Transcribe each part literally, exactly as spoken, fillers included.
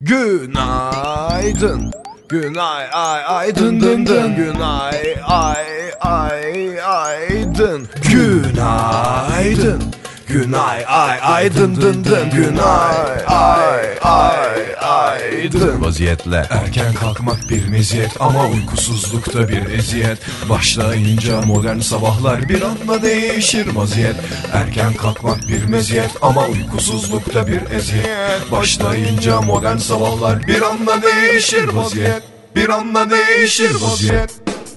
Günaydın. Günay ay ay dın dın dın. Günay ay ay ay dın. Günaydın. Günay ay ay dın dın dın. Günay ay ay ay dın. Vaziyetle erken kalkmak bir meziyet ama uykusuzlukta bir eziyet. Başlayınca modern sabahlar bir anda değişir vaziyet. Erken kalkmak bir meziyet ama uykusuzlukta bir eziyet. Başlayınca modern sabahlar bir anda değişir vaziyet. Bir anda değişir vaziyet.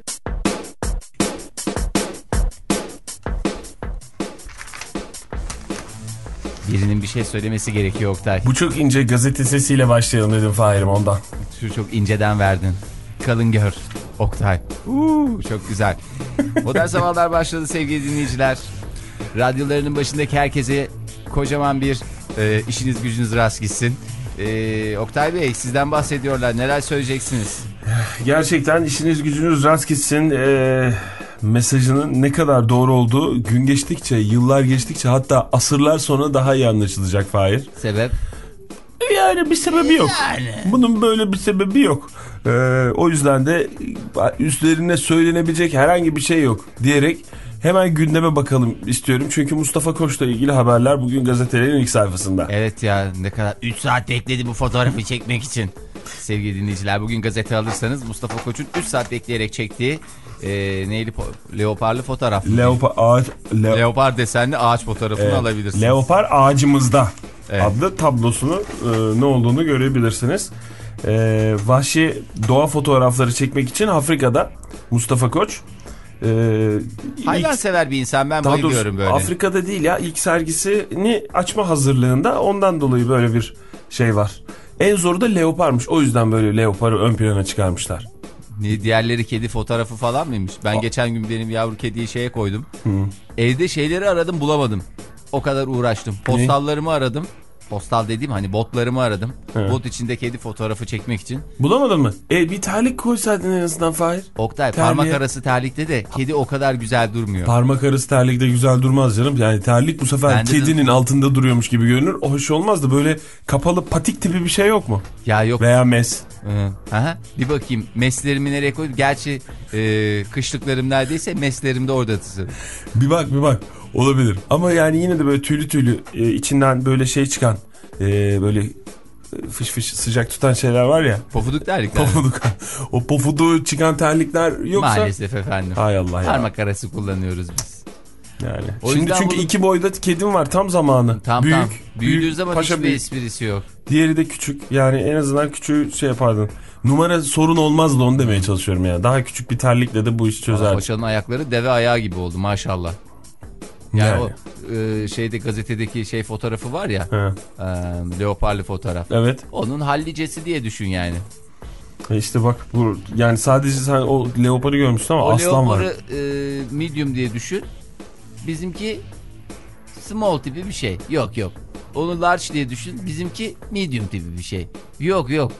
Birinin bir şey söylemesi gerekiyor Oktay. Bu çok ince gazete sesiyle başlayalım dedim Fahir'im ondan. Şu çok inceden verdin. Kalın gör Oktay. Uuu, çok güzel. Modern Sabahlar başladı sevgili dinleyiciler. Radyolarının başındaki herkese kocaman bir e, işiniz gücünüz rast gitsin. E, Oktay Bey, sizden bahsediyorlar. Neler söyleyeceksiniz? Gerçekten işiniz gücünüz rast gitsin. Ee, mesajının ne kadar doğru olduğu gün geçtikçe, yıllar geçtikçe, hatta asırlar sonra daha iyi anlaşılacak Fahir. Sebep? Yani bir sebebi yok. Yani. Bunun böyle bir sebebi yok. Ee, o yüzden de üstlerine söylenebilecek herhangi bir şey yok diyerek hemen gündeme bakalım istiyorum. Çünkü Mustafa Koç'la ilgili haberler bugün gazetelerin ilk sayfasında. Evet ya, ne kadar üç saat bekledi bu fotoğrafı çekmek için. Sevgili dinleyiciler, bugün gazete alırsanız Mustafa Koç'un üç saat bekleyerek çektiği e, neyli leoparlı fotoğraf. Leopar ağaç le Leopar desenli ağaç fotoğrafını evet, alabilirsiniz. Leopar ağacımızda evet. adlı tablosunu e, ne olduğunu görebilirsiniz. E, vahşi doğa fotoğrafları çekmek için Afrika'da Mustafa Koç. E, Hayvan sever bir insan, ben bayılıyorum böyle. Afrika'da değil ya, ilk sergisini açma hazırlığında, ondan dolayı böyle bir şey var. En zoru da leoparmış, o yüzden böyle leoparı ön plana çıkarmışlar. Ne, diğerleri kedi fotoğrafı falan mıymış? Ben A geçen gün benim yavru kediyi şeye koydum. Hı. Evde şeyleri aradım, bulamadım. O kadar uğraştım. Postallarımı ne? aradım. Postal dediğim hani botlarımı aradım. He. Bot içinde kedi fotoğrafı çekmek için. Bulamadın mı? E bir terlik koysaydın en azından Fahir. Oktay, terliğe... parmak arası terlikte de kedi o kadar güzel durmuyor. Parmak arası terlikte güzel durmaz canım. Yani terlik bu sefer Bende kedinin de... altında duruyormuş gibi görünür. O hoş olmaz da böyle kapalı patik tipi bir şey yok mu? Ya yok. Veya mes. Hı. Aha. Bir bakayım meslerimi nereye koydum. Gerçi e, kışlıklarım neredeyse, meslerim de orada tızır. Bir bak bir bak. Olabilir. Ama yani yine de böyle tüylü tüylü e, içinden böyle şey çıkan e, böyle fış fış sıcak tutan şeyler var ya. Pofuduk terlikler. Pofuduk. O pofuduğu çıkan terlikler yoksa. Maalesef efendim. Hay Allah ya. Parmak arası kullanıyoruz biz. Yani. O Şimdi çünkü bunu... iki boyda kedim var, tam zamanı. Tam büyük, tam. Büyüdüğü büyük, zaman hiçbir büyük. esprisi yok. Diğeri de küçük. Yani en azından küçüğü şey yapardın. Numara sorun olmazdı, onu demeye çalışıyorum yani. Daha küçük bir terlikle de bu işi çözerdi. Paşa'nın ayakları deve ayağı gibi oldu maşallah. Yani, yani. o e, şeyde gazetedeki şey fotoğrafı var ya. E, leoparlı fotoğraf. Evet. Onun hallicesi diye düşün yani. E işte bak bu yani sadece sen o leoparı görmüşsün ama o aslan var. O leoparı e, medium diye düşün. Bizimki small tipi bir şey. Yok yok. Onu large diye düşün. Bizimki medium tipi bir şey. Yok yok.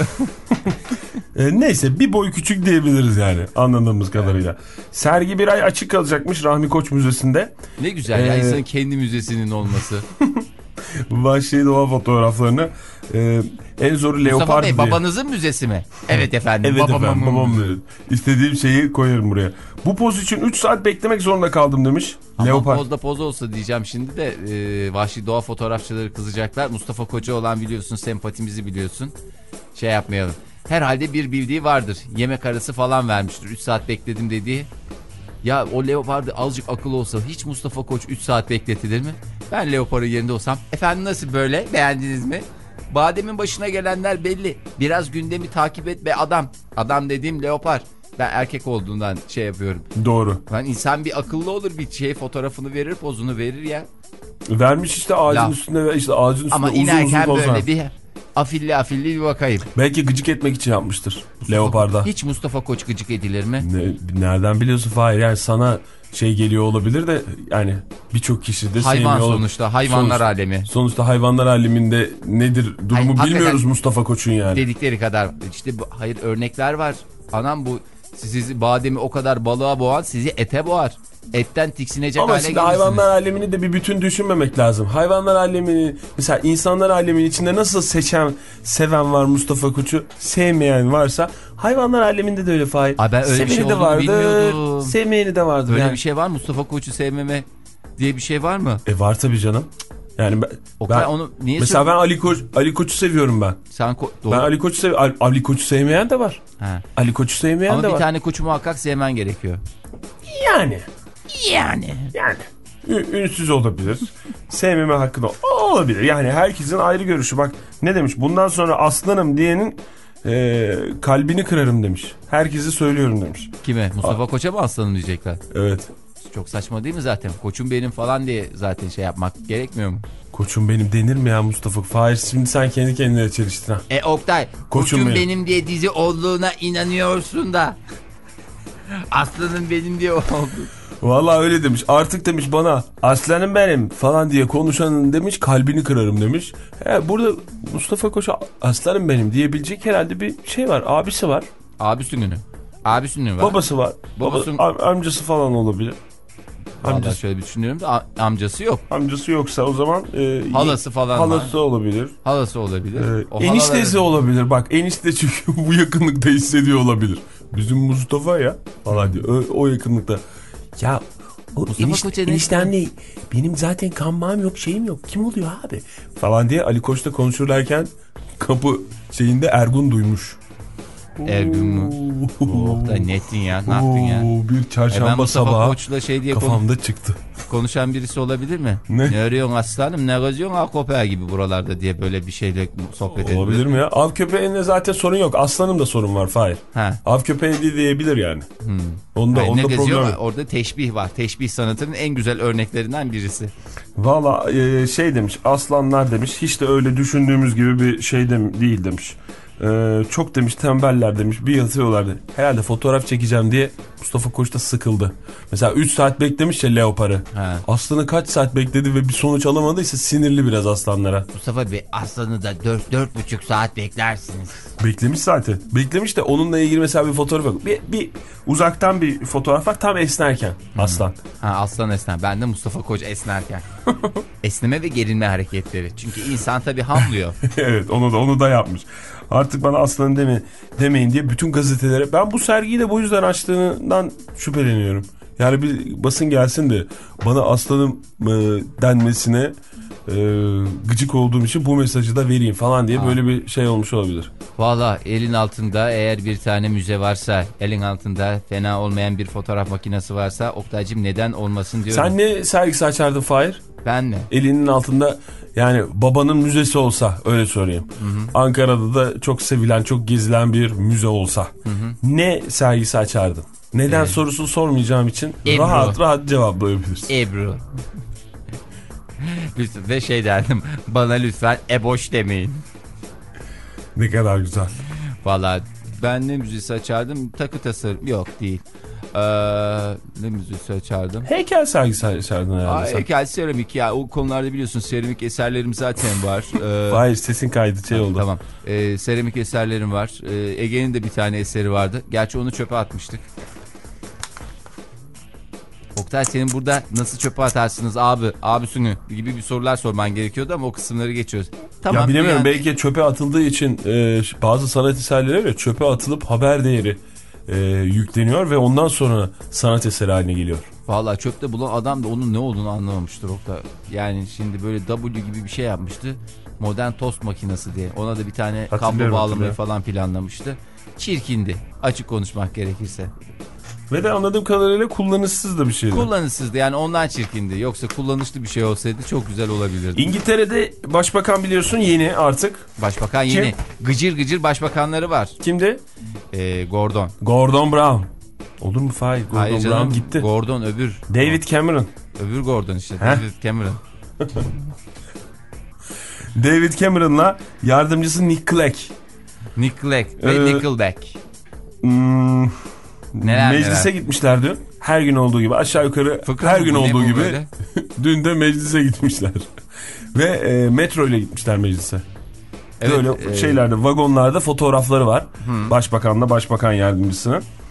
e, neyse bir boy küçük diyebiliriz yani anladığımız kadarıyla. Evet. Sergi bir ay açık kalacakmış Rahmi Koç Müzesi'nde. Ne güzel ee... ya, insanın kendi müzesinin olması. Vahşi doğa fotoğraflarını e, en zoru leopar Mustafa Bey diye. Babanızın müzesi mi? Evet efendim. Evet babamın efendim babam müzesi. İstediğim şeyi koyarım buraya. Bu poz için üç saat beklemek zorunda kaldım demiş. Ama leopar. pozda poz olsa diyeceğim şimdi de e, vahşi doğa fotoğrafçıları kızacaklar. Mustafa Koç'a olan biliyorsun, sempatimizi biliyorsun. Şey yapmayalım. Herhalde bir bildiği vardır. Yemek arası falan vermiştir. üç saat bekledim dediği. Ya o leopardı azıcık akıl olsa hiç Mustafa Koç üç saat bekletilir mi? Ben leoparın yerinde olsam. Efendim nasıl böyle? Beğendiniz mi? Badem'in başına gelenler belli. Biraz gündemi takip et be adam. Adam dediğim leopar. Ben erkek olduğundan şey yapıyorum. Doğru. Yani insan bir akıllı olur, bir şey fotoğrafını verir, pozunu verir ya. Vermiş işte ağacın Laf. üstünde, işte ağacın üstünde ama uzun uzun inerken pozlar. böyle bir afilli afilli bir bakayım. Belki gıcık etmek için yapmıştır Mustafa, leoparda. Hiç Mustafa Koç gıcık edilir mi? Ne, nereden biliyorsun Fahir? Yani sana şey geliyor olabilir de yani birçok kişi de hayvan sonuçta olur. Hayvanlar sonuçta, alemi. Sonuçta hayvanlar aleminde nedir durumu hayır, bilmiyoruz Mustafa Koç'un yani. Dedikleri kadar işte hayır örnekler var. Anam bu sizi bademi o kadar balığa boğan sizi ete boğar. Etten tiksinecek Ama hale şimdi gelirsiniz. hayvanlar alemini de bir bütün düşünmemek lazım. Hayvanlar alemini mesela insanlar aleminin içinde nasıl seçen, seven var Mustafa Koç'u, sevmeyen varsa hayvanlar aleminde de öyle Fahir. Aa, ben öyle bir Seveni şey de olduğunu vardır, bilmiyordum. sevmeyeni de vardır. Böyle yani. bir şey var mı? Mustafa Koç'u sevmeme diye bir şey var mı? E var tabii canım. Yani ben, Oktay, ben onu niye mesela ben Ali Koç Ali Koç'u seviyorum ben. Sen ko- doğru. Ben Ali Koç'u sev Ali, Ali Koç'u sevmeyen de var. Ha. Ali Koç'u sevmeyen Ama de bir var. tane koçu muhakkak sevmen gerekiyor. Yani Yani. yani Ü- ünsüz olabilir. Sevmeme hakkı da olabilir. Yani herkesin ayrı görüşü. Bak ne demiş? Bundan sonra aslanım diyenin e, kalbini kırarım demiş. Herkese söylüyorum demiş. Kime? Mustafa Koç'a mı aslanım diyecekler? Evet. Çok saçma değil mi zaten? Koçum benim falan diye zaten şey yapmak gerekmiyor mu? Koçum benim denir mi ya Mustafa? Fahir şimdi sen kendi kendine çeliştin ha. E Oktay, koçum, Koçum benim. benim. diye dizi olduğuna inanıyorsun da. Aslanım benim diye oldu. Vallahi öyle demiş. Artık demiş bana aslanım benim falan diye konuşanın demiş kalbini kırarım demiş. He, burada Mustafa Koç'a aslanım benim diyebilecek herhalde bir şey var. Abisi var. Abisi günü. Abisi günü var. Babası var. Babası- Baba, am- amcası falan olabilir. Vallahi Amcası, şöyle bir düşünüyorum da a- amcası yok. amcası yoksa o zaman e, Halası falan halası var. olabilir. Halası olabilir. Ee, O eniştesi halaları- olabilir. Bak enişte çünkü bu yakınlıkta hissediyor olabilir. Bizim Mustafa ya falan diyor. O, o yakınlıkta. Ya o Mustafa enişte, Koç'a ne- enişten değil. Benim zaten kan bağım yok şeyim yok. Kim oluyor abi? Falan diye Ali Koç'ta konuşurlarken kapı şeyinde Ergun duymuş. Ergun mu? Oktay nettin ya. Ne yaptın ya? Oo, bir E ben çarşamba Mustafa sabahı Koç'la şey diye konu- kafamda çıktı. konuşan birisi olabilir mi? Ne? Ne arıyorsun aslanım? Ne geziyorsun Akopya gibi buralarda diye böyle bir şeyle sohbet edilir. Olabilir mi ya? Av köpeğinde zaten sorun yok. Aslanım da sorun var Fahir. Ha. Av köpeği de diyebilir yani. Hmm. Onda, Yani ne onda geziyor? problem yok. Orada teşbih var. Teşbih sanatının en güzel örneklerinden birisi. Valla e, şey demiş aslanlar demiş hiç de öyle düşündüğümüz gibi bir şey de, değil demiş. E, çok demiş tembeller demiş bir yatıyorlardı. Herhalde fotoğraf çekeceğim diye Mustafa Koç da sıkıldı. Mesela üç saat beklemiş ya leoparı. Ha. Aslanı kaç saat bekledi ve bir sonuç alamadıysa sinirli biraz aslanlara. Mustafa Bey aslanı da dört dört buçuk saat beklersiniz. Beklemiş zaten. Beklemiş de onunla ilgili mesela bir fotoğraf yok. Bir, bir uzaktan bir fotoğraf var tam esnerken aslan. Ha, aslan esner. Ben de Mustafa Koç esnerken. Esneme ve gerilme hareketleri. Çünkü insan tabii hamlıyor. Evet onu da onu da yapmış. Artık bana aslanı deme, demeyin diye bütün gazetelere ben bu sergiyi de bu yüzden açtığından şüpheleniyorum. Yani bir basın gelsin de bana aslanım e, denmesine e, gıcık olduğum için bu mesajı da vereyim falan diye Ha. böyle bir şey olmuş olabilir. Valla elin altında eğer bir tane müze varsa, elin altında fena olmayan bir fotoğraf makinesi varsa Oktay'cığım neden olmasın diyorum. Sen ne sergisi açardın Fahir? Ben mi? Elinin altında yani babanın müzesi olsa öyle söyleyeyim. Hı hı. Ankara'da da çok sevilen çok gezilen bir müze olsa hı hı. ne sergisi açardın? Neden Evet. sorusunu sormayacağım için Ebru. rahat rahat cevaplayabilirsin. Ebru. Lütfen, ve şey derdim bana lütfen eboş demeyin. Ne kadar güzel. Valla ben ne müzesi açardım? Takı tasarım yok değil. Ee, ne müzesi açardım? Heykel sergisi açardın herhalde Aa, sen. heykel seramik ya o konularda biliyorsun seramik eserlerim zaten var. Ee, Hayır sesin kaydı şey oldu. Tamam. Ee, seramik eserlerim var. Ee, Ege'nin de bir tane eseri vardı. Gerçi onu çöpe atmıştık. Oktay senin burada nasıl çöpe atarsınız abi, abisini gibi bir sorular sorman gerekiyordu ama o kısımları geçiyoruz. Tamam. Ya bilemiyorum yani... belki çöpe atıldığı için e, bazı sanat eserleri öyle çöpe atılıp haber değeri e, yükleniyor ve ondan sonra sanat eseri haline geliyor. Vallahi çöpte bulan adam da onun ne olduğunu anlamamıştır Oktay. Yani şimdi böyle W gibi bir şey yapmıştı. Modern tost makinesi diye. Ona da bir tane kablo bağlamayı falan planlamıştı. Çirkindi. Açık konuşmak gerekirse. Ve de anladığım kadarıyla kullanışsız da bir şeydi. Kullanışsızdı yani ondan çirkindi. Yoksa kullanışlı bir şey olsaydı çok güzel olabilirdi. İngiltere'de başbakan biliyorsun yeni artık. Başbakan yeni. Gıcır gıcır başbakanları var. Kimdi? Ee, Gordon. Gordon Brown. Olur mu Fahir? Gordon Hayır Brown canım, gitti. Gordon öbür. David Cameron. Öbür Gordon işte. Heh. David Cameron. David Cameron'la yardımcısı Nick Clegg. Nick Clegg ve Ee, Nickelback. Hmm, Neler meclise neler. gitmişler dün. Her gün olduğu gibi aşağı yukarı Fıkra her mı gün bu, ne olduğu bu gibi böyle? dün de meclise gitmişler. Ve e, metro ile gitmişler meclise. Evet, Böyle e, şeylerde vagonlarda fotoğrafları var. Hı. Başbakanla başbakan yardımcısının.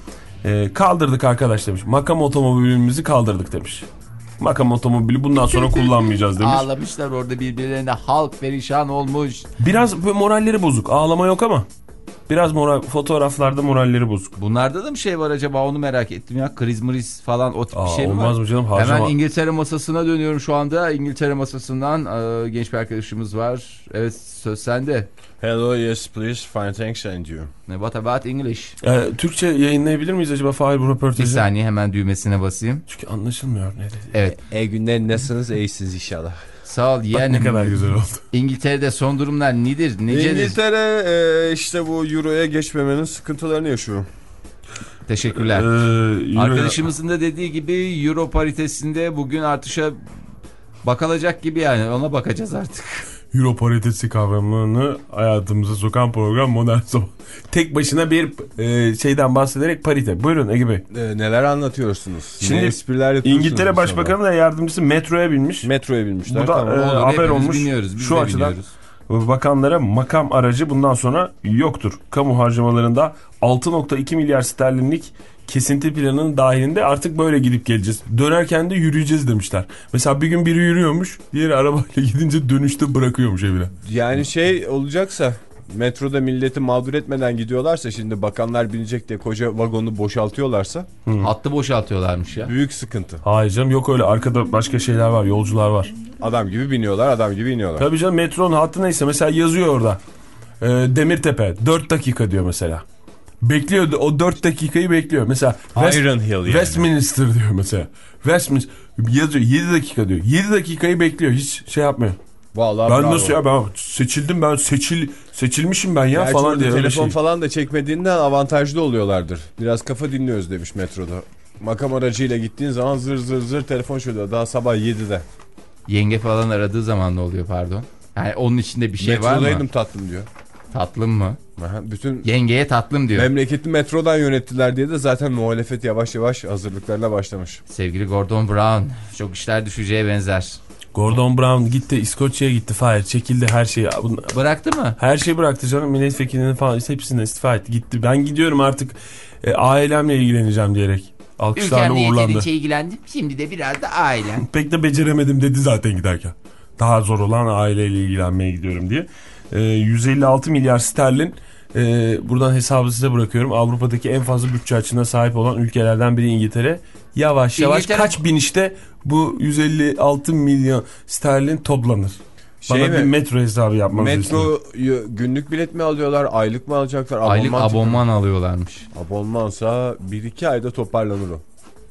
Ee, kaldırdık arkadaş demiş. Makam otomobilimizi kaldırdık demiş. Makam otomobili bundan sonra kullanmayacağız demiş. Ağlamışlar orada birbirlerine, halk perişan olmuş. Biraz moralleri bozuk. Ağlama yok ama. Biraz moral, fotoğraflarda moralleri bozuk. Bunlarda da mı şey var acaba, onu merak ettim ya. Kriz mriz falan o tip Aa, bir şey mi var? olmaz mı canım? Harcama. Hemen İngiltere masasına dönüyorum şu anda. İngiltere masasından e, genç bir arkadaşımız var. Evet, söz sende. Hello, yes please, fine thanks and you. What about English? Ee, Türkçe yayınlayabilir miyiz acaba Fahir bu röportajı? Bir saniye, hemen düğmesine basayım. Çünkü anlaşılmıyor ne dedi. Evet. E günler nasılsınız? İyisiniz inşallah. Sağ ol Bak yeğenim. ne kadar güzel oldu. İngiltere'de son durumlar nedir? Nicedir? İngiltere e, işte bu Euro'ya geçmemenin sıkıntılarını yaşıyor. Teşekkürler. Ee, Arkadaşımızın da dediği gibi Euro paritesinde bugün artışa bakılacak gibi, yani ona bakacağız artık. Euro paritesi kavramını hayatımıza sokan program Modern Sabah. Tek başına bir e, şeyden bahsederek parite. Buyurun Ege Bey. E, neler anlatıyorsunuz? Şimdi ne espriler yapıyorsunuz? İngiltere Başbakanı da yardımcısı metroya binmiş. Metroya binmişler. Bu da tamam. e, Olur, haber hepimiz olmuş. biniyoruz, biz Şu de açıdan biniyoruz. bakanlara makam aracı bundan sonra yoktur. Kamu harcamalarında altı nokta iki milyar sterlinlik kesinti planının dahilinde artık böyle gidip geleceğiz. Dönerken de yürüyeceğiz demişler. Mesela bir gün biri yürüyormuş, diğeri arabayla gidince dönüşte bırakıyormuş evine. Yani şey olacaksa, metroda milleti mağdur etmeden gidiyorlarsa, şimdi bakanlar binecek diye koca vagonu boşaltıyorlarsa Hı. Hattı boşaltıyorlarmış ya. büyük sıkıntı. Hayır canım, yok öyle, arkada başka şeyler var, yolcular var. Adam gibi biniyorlar, adam gibi iniyorlar. Tabii canım, metronun hattı neyse, mesela yazıyor orada e, Demirtepe dört dakika diyor mesela. Bekliyor, o dört dakikayı bekliyor. Mesela West, Iron Hill yani. Westminster diyor mesela. Westminster yazıyor yedi dakika diyor. yedi dakikayı bekliyor, hiç şey yapmıyor. Vallahi Ben bravo. nasıl ya, ben seçildim, ben seçil seçilmişim ben ya Gerçi falan orada diye öyle telefon şey. falan da çekmediğinden avantajlı oluyorlardır. Biraz kafa dinliyoruz demiş metroda. Makam aracıyla gittiğin zaman zır zır zır telefon şöyle daha sabah yedide. Yenge falan aradığı zaman ne oluyor, pardon? Yani onun içinde bir şey var mı? Metrodaydım tatlım diyor. Tatlım mı? Aha, bütün Yengeye tatlım diyor. memleketi metrodan yönettiler diye de zaten muhalefet yavaş yavaş hazırlıklarına başlamış. Sevgili Gordon Brown, çok işler düşeceğe benzer. Gordon Brown gitti, İskoçya'ya gitti, Fahir çekildi her şeyi. Bıraktı mı? Her şeyi bıraktı canım, milletvekilinin falan hepsinden istifa etti, gitti. Ben gidiyorum artık, e, ailemle ilgileneceğim diyerek alkışlarla Ülkemle uğurlandı. yeterince ilgilendim, şimdi de biraz da ailem. Pek de beceremedim dedi zaten giderken. Daha zor olan aileyle ilgilenmeye gidiyorum diye. E, yüz elli altı milyar sterlin, e, buradan hesabı size bırakıyorum. Avrupa'daki en fazla bütçe açığına sahip olan ülkelerden biri İngiltere. Yavaş yavaş İngiltere... kaç binişte bu yüz elli altı milyon sterlin toplanır? Şey Bana mi? bir metro hesabı yapmanızı istiyorum. Metro günlük bilet mi alıyorlar, aylık mı alacaklar? Aylık Abonman abonman alıyorlarmış. Abonmansa bir iki ayda toparlanır o.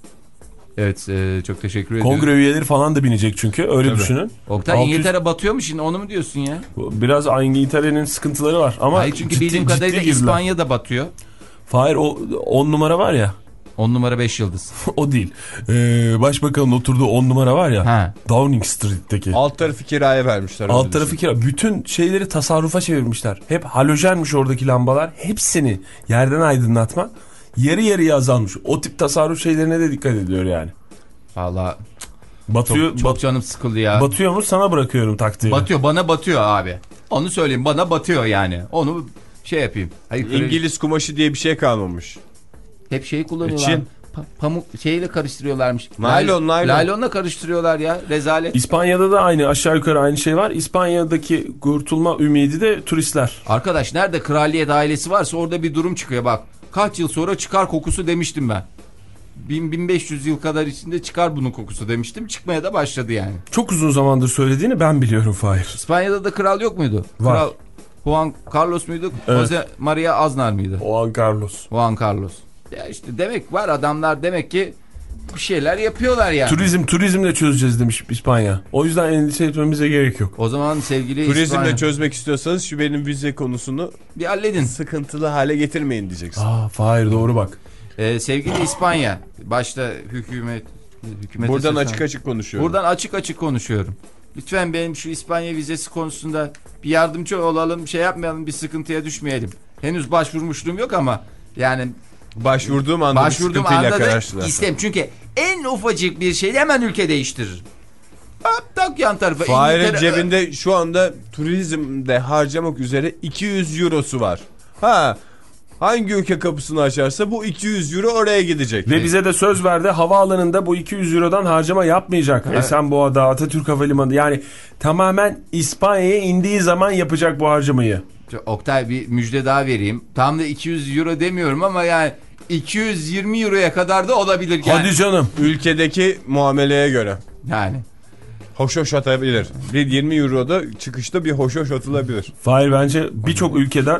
Evet, e, çok teşekkür ediyorum. Kongre üyeleri falan da binecek çünkü, öyle Tabii. düşünün. Oktay, altı yüz İngiltere batıyor mu şimdi, onu mu diyorsun ya? Biraz İngiltere'nin sıkıntıları var ama Hayır, çünkü ciddi, bildiğim kadarıyla ciddi girdiler. İspanya da batıyor. Fahir, o on numara var ya. on numara beş yıldız. O değil. Ee, başbakanın oturduğu on numara var ya. Ha. Downing Street'teki. Alt tarafı kiraya vermişler. Alt öyle tarafı düşün. kira. Bütün şeyleri tasarrufa çevirmişler. Hep halojenmiş oradaki lambalar. Hepsini yerden aydınlatma. Yarı yarıya azalmış. O tip tasarruf şeylerine de dikkat ediyor yani. Vallahi Batıyor, çok, çok bat, canım sıkıldı ya. batıyor mu, sana bırakıyorum taktiği. Batıyor, bana batıyor abi. Onu söyleyeyim, bana batıyor yani. Onu şey yapayım. Hayır, İngiliz kumaşı diye bir şey kalmamış. hep şeyi kullanıyorlar. Çin. Pa- pamuk şeyle karıştırıyorlarmış. Naylon, naylon. Naylonla karıştırıyorlar ya. Rezalet. İspanya'da da aynı, aşağı yukarı aynı şey var. İspanya'daki kurtulma ümidi de turistler. Arkadaş, nerede kraliyet ailesi varsa orada bir durum çıkıyor bak. Kaç yıl sonra çıkar kokusu demiştim ben. bin bin beş yüz yıl kadar içinde çıkar bunun kokusu demiştim. Çıkmaya da başladı yani. Çok uzun zamandır söylediğini ben biliyorum Fahir. İspanya'da da kral yok muydu? Var. Kral Juan Carlos muydu? Evet. Jose Maria Aznar mıydı? Juan Carlos. Juan Carlos. Ya işte demek var, adamlar demek ki bir şeyler yapıyorlar yani. Turizm, turizmle çözeceğiz demiş İspanya. O yüzden endişe etmemize gerek yok. O zaman sevgili Turizmle İspanya, çözmek istiyorsanız şu benim vize konusunu bir halledin. sıkıntılı hale getirmeyin diyeceksin. Aa, Fahir doğru bak. Ee, sevgili İspanya, başta hükümet hükümete Buradan seslen- açık açık konuşuyorum. Buradan açık açık konuşuyorum. Lütfen benim şu İspanya vizesi konusunda bir yardımcı olalım, şey yapmayalım, bir sıkıntıya düşmeyelim. Henüz başvurmuşluğum yok ama yani Başvurduğum anda başvurduğum bir sıkıntıyla anda da karşılaştım. istem. Çünkü en ufacık bir şeyle hemen ülke değiştirir. Hop tak yan tarafa. Fahir'in İngiltere- cebinde şu anda turizmde harcamak üzere iki yüz eurosu var. Ha Hangi ülke kapısını açarsa bu iki yüz euro oraya gidecek. Ve bize de söz verdi, havaalanında bu iki yüz eurodan harcama yapmayacak. Evet. Esenboğa'da, Atatürk Havalimanı, yani tamamen İspanya'ya indiği zaman yapacak bu harcamayı. Oktay, bir müjde daha vereyim. Tam da iki yüz euro demiyorum ama yani iki yüz yirmi euroya kadar da olabilir. Yani. Hadi canım. Ülkedeki muameleye göre. Yani. Hoşhoş atabilir. Bir yirmi euroda çıkışta bir hoşhoş atılabilir. Hayır, bence birçok ülkeden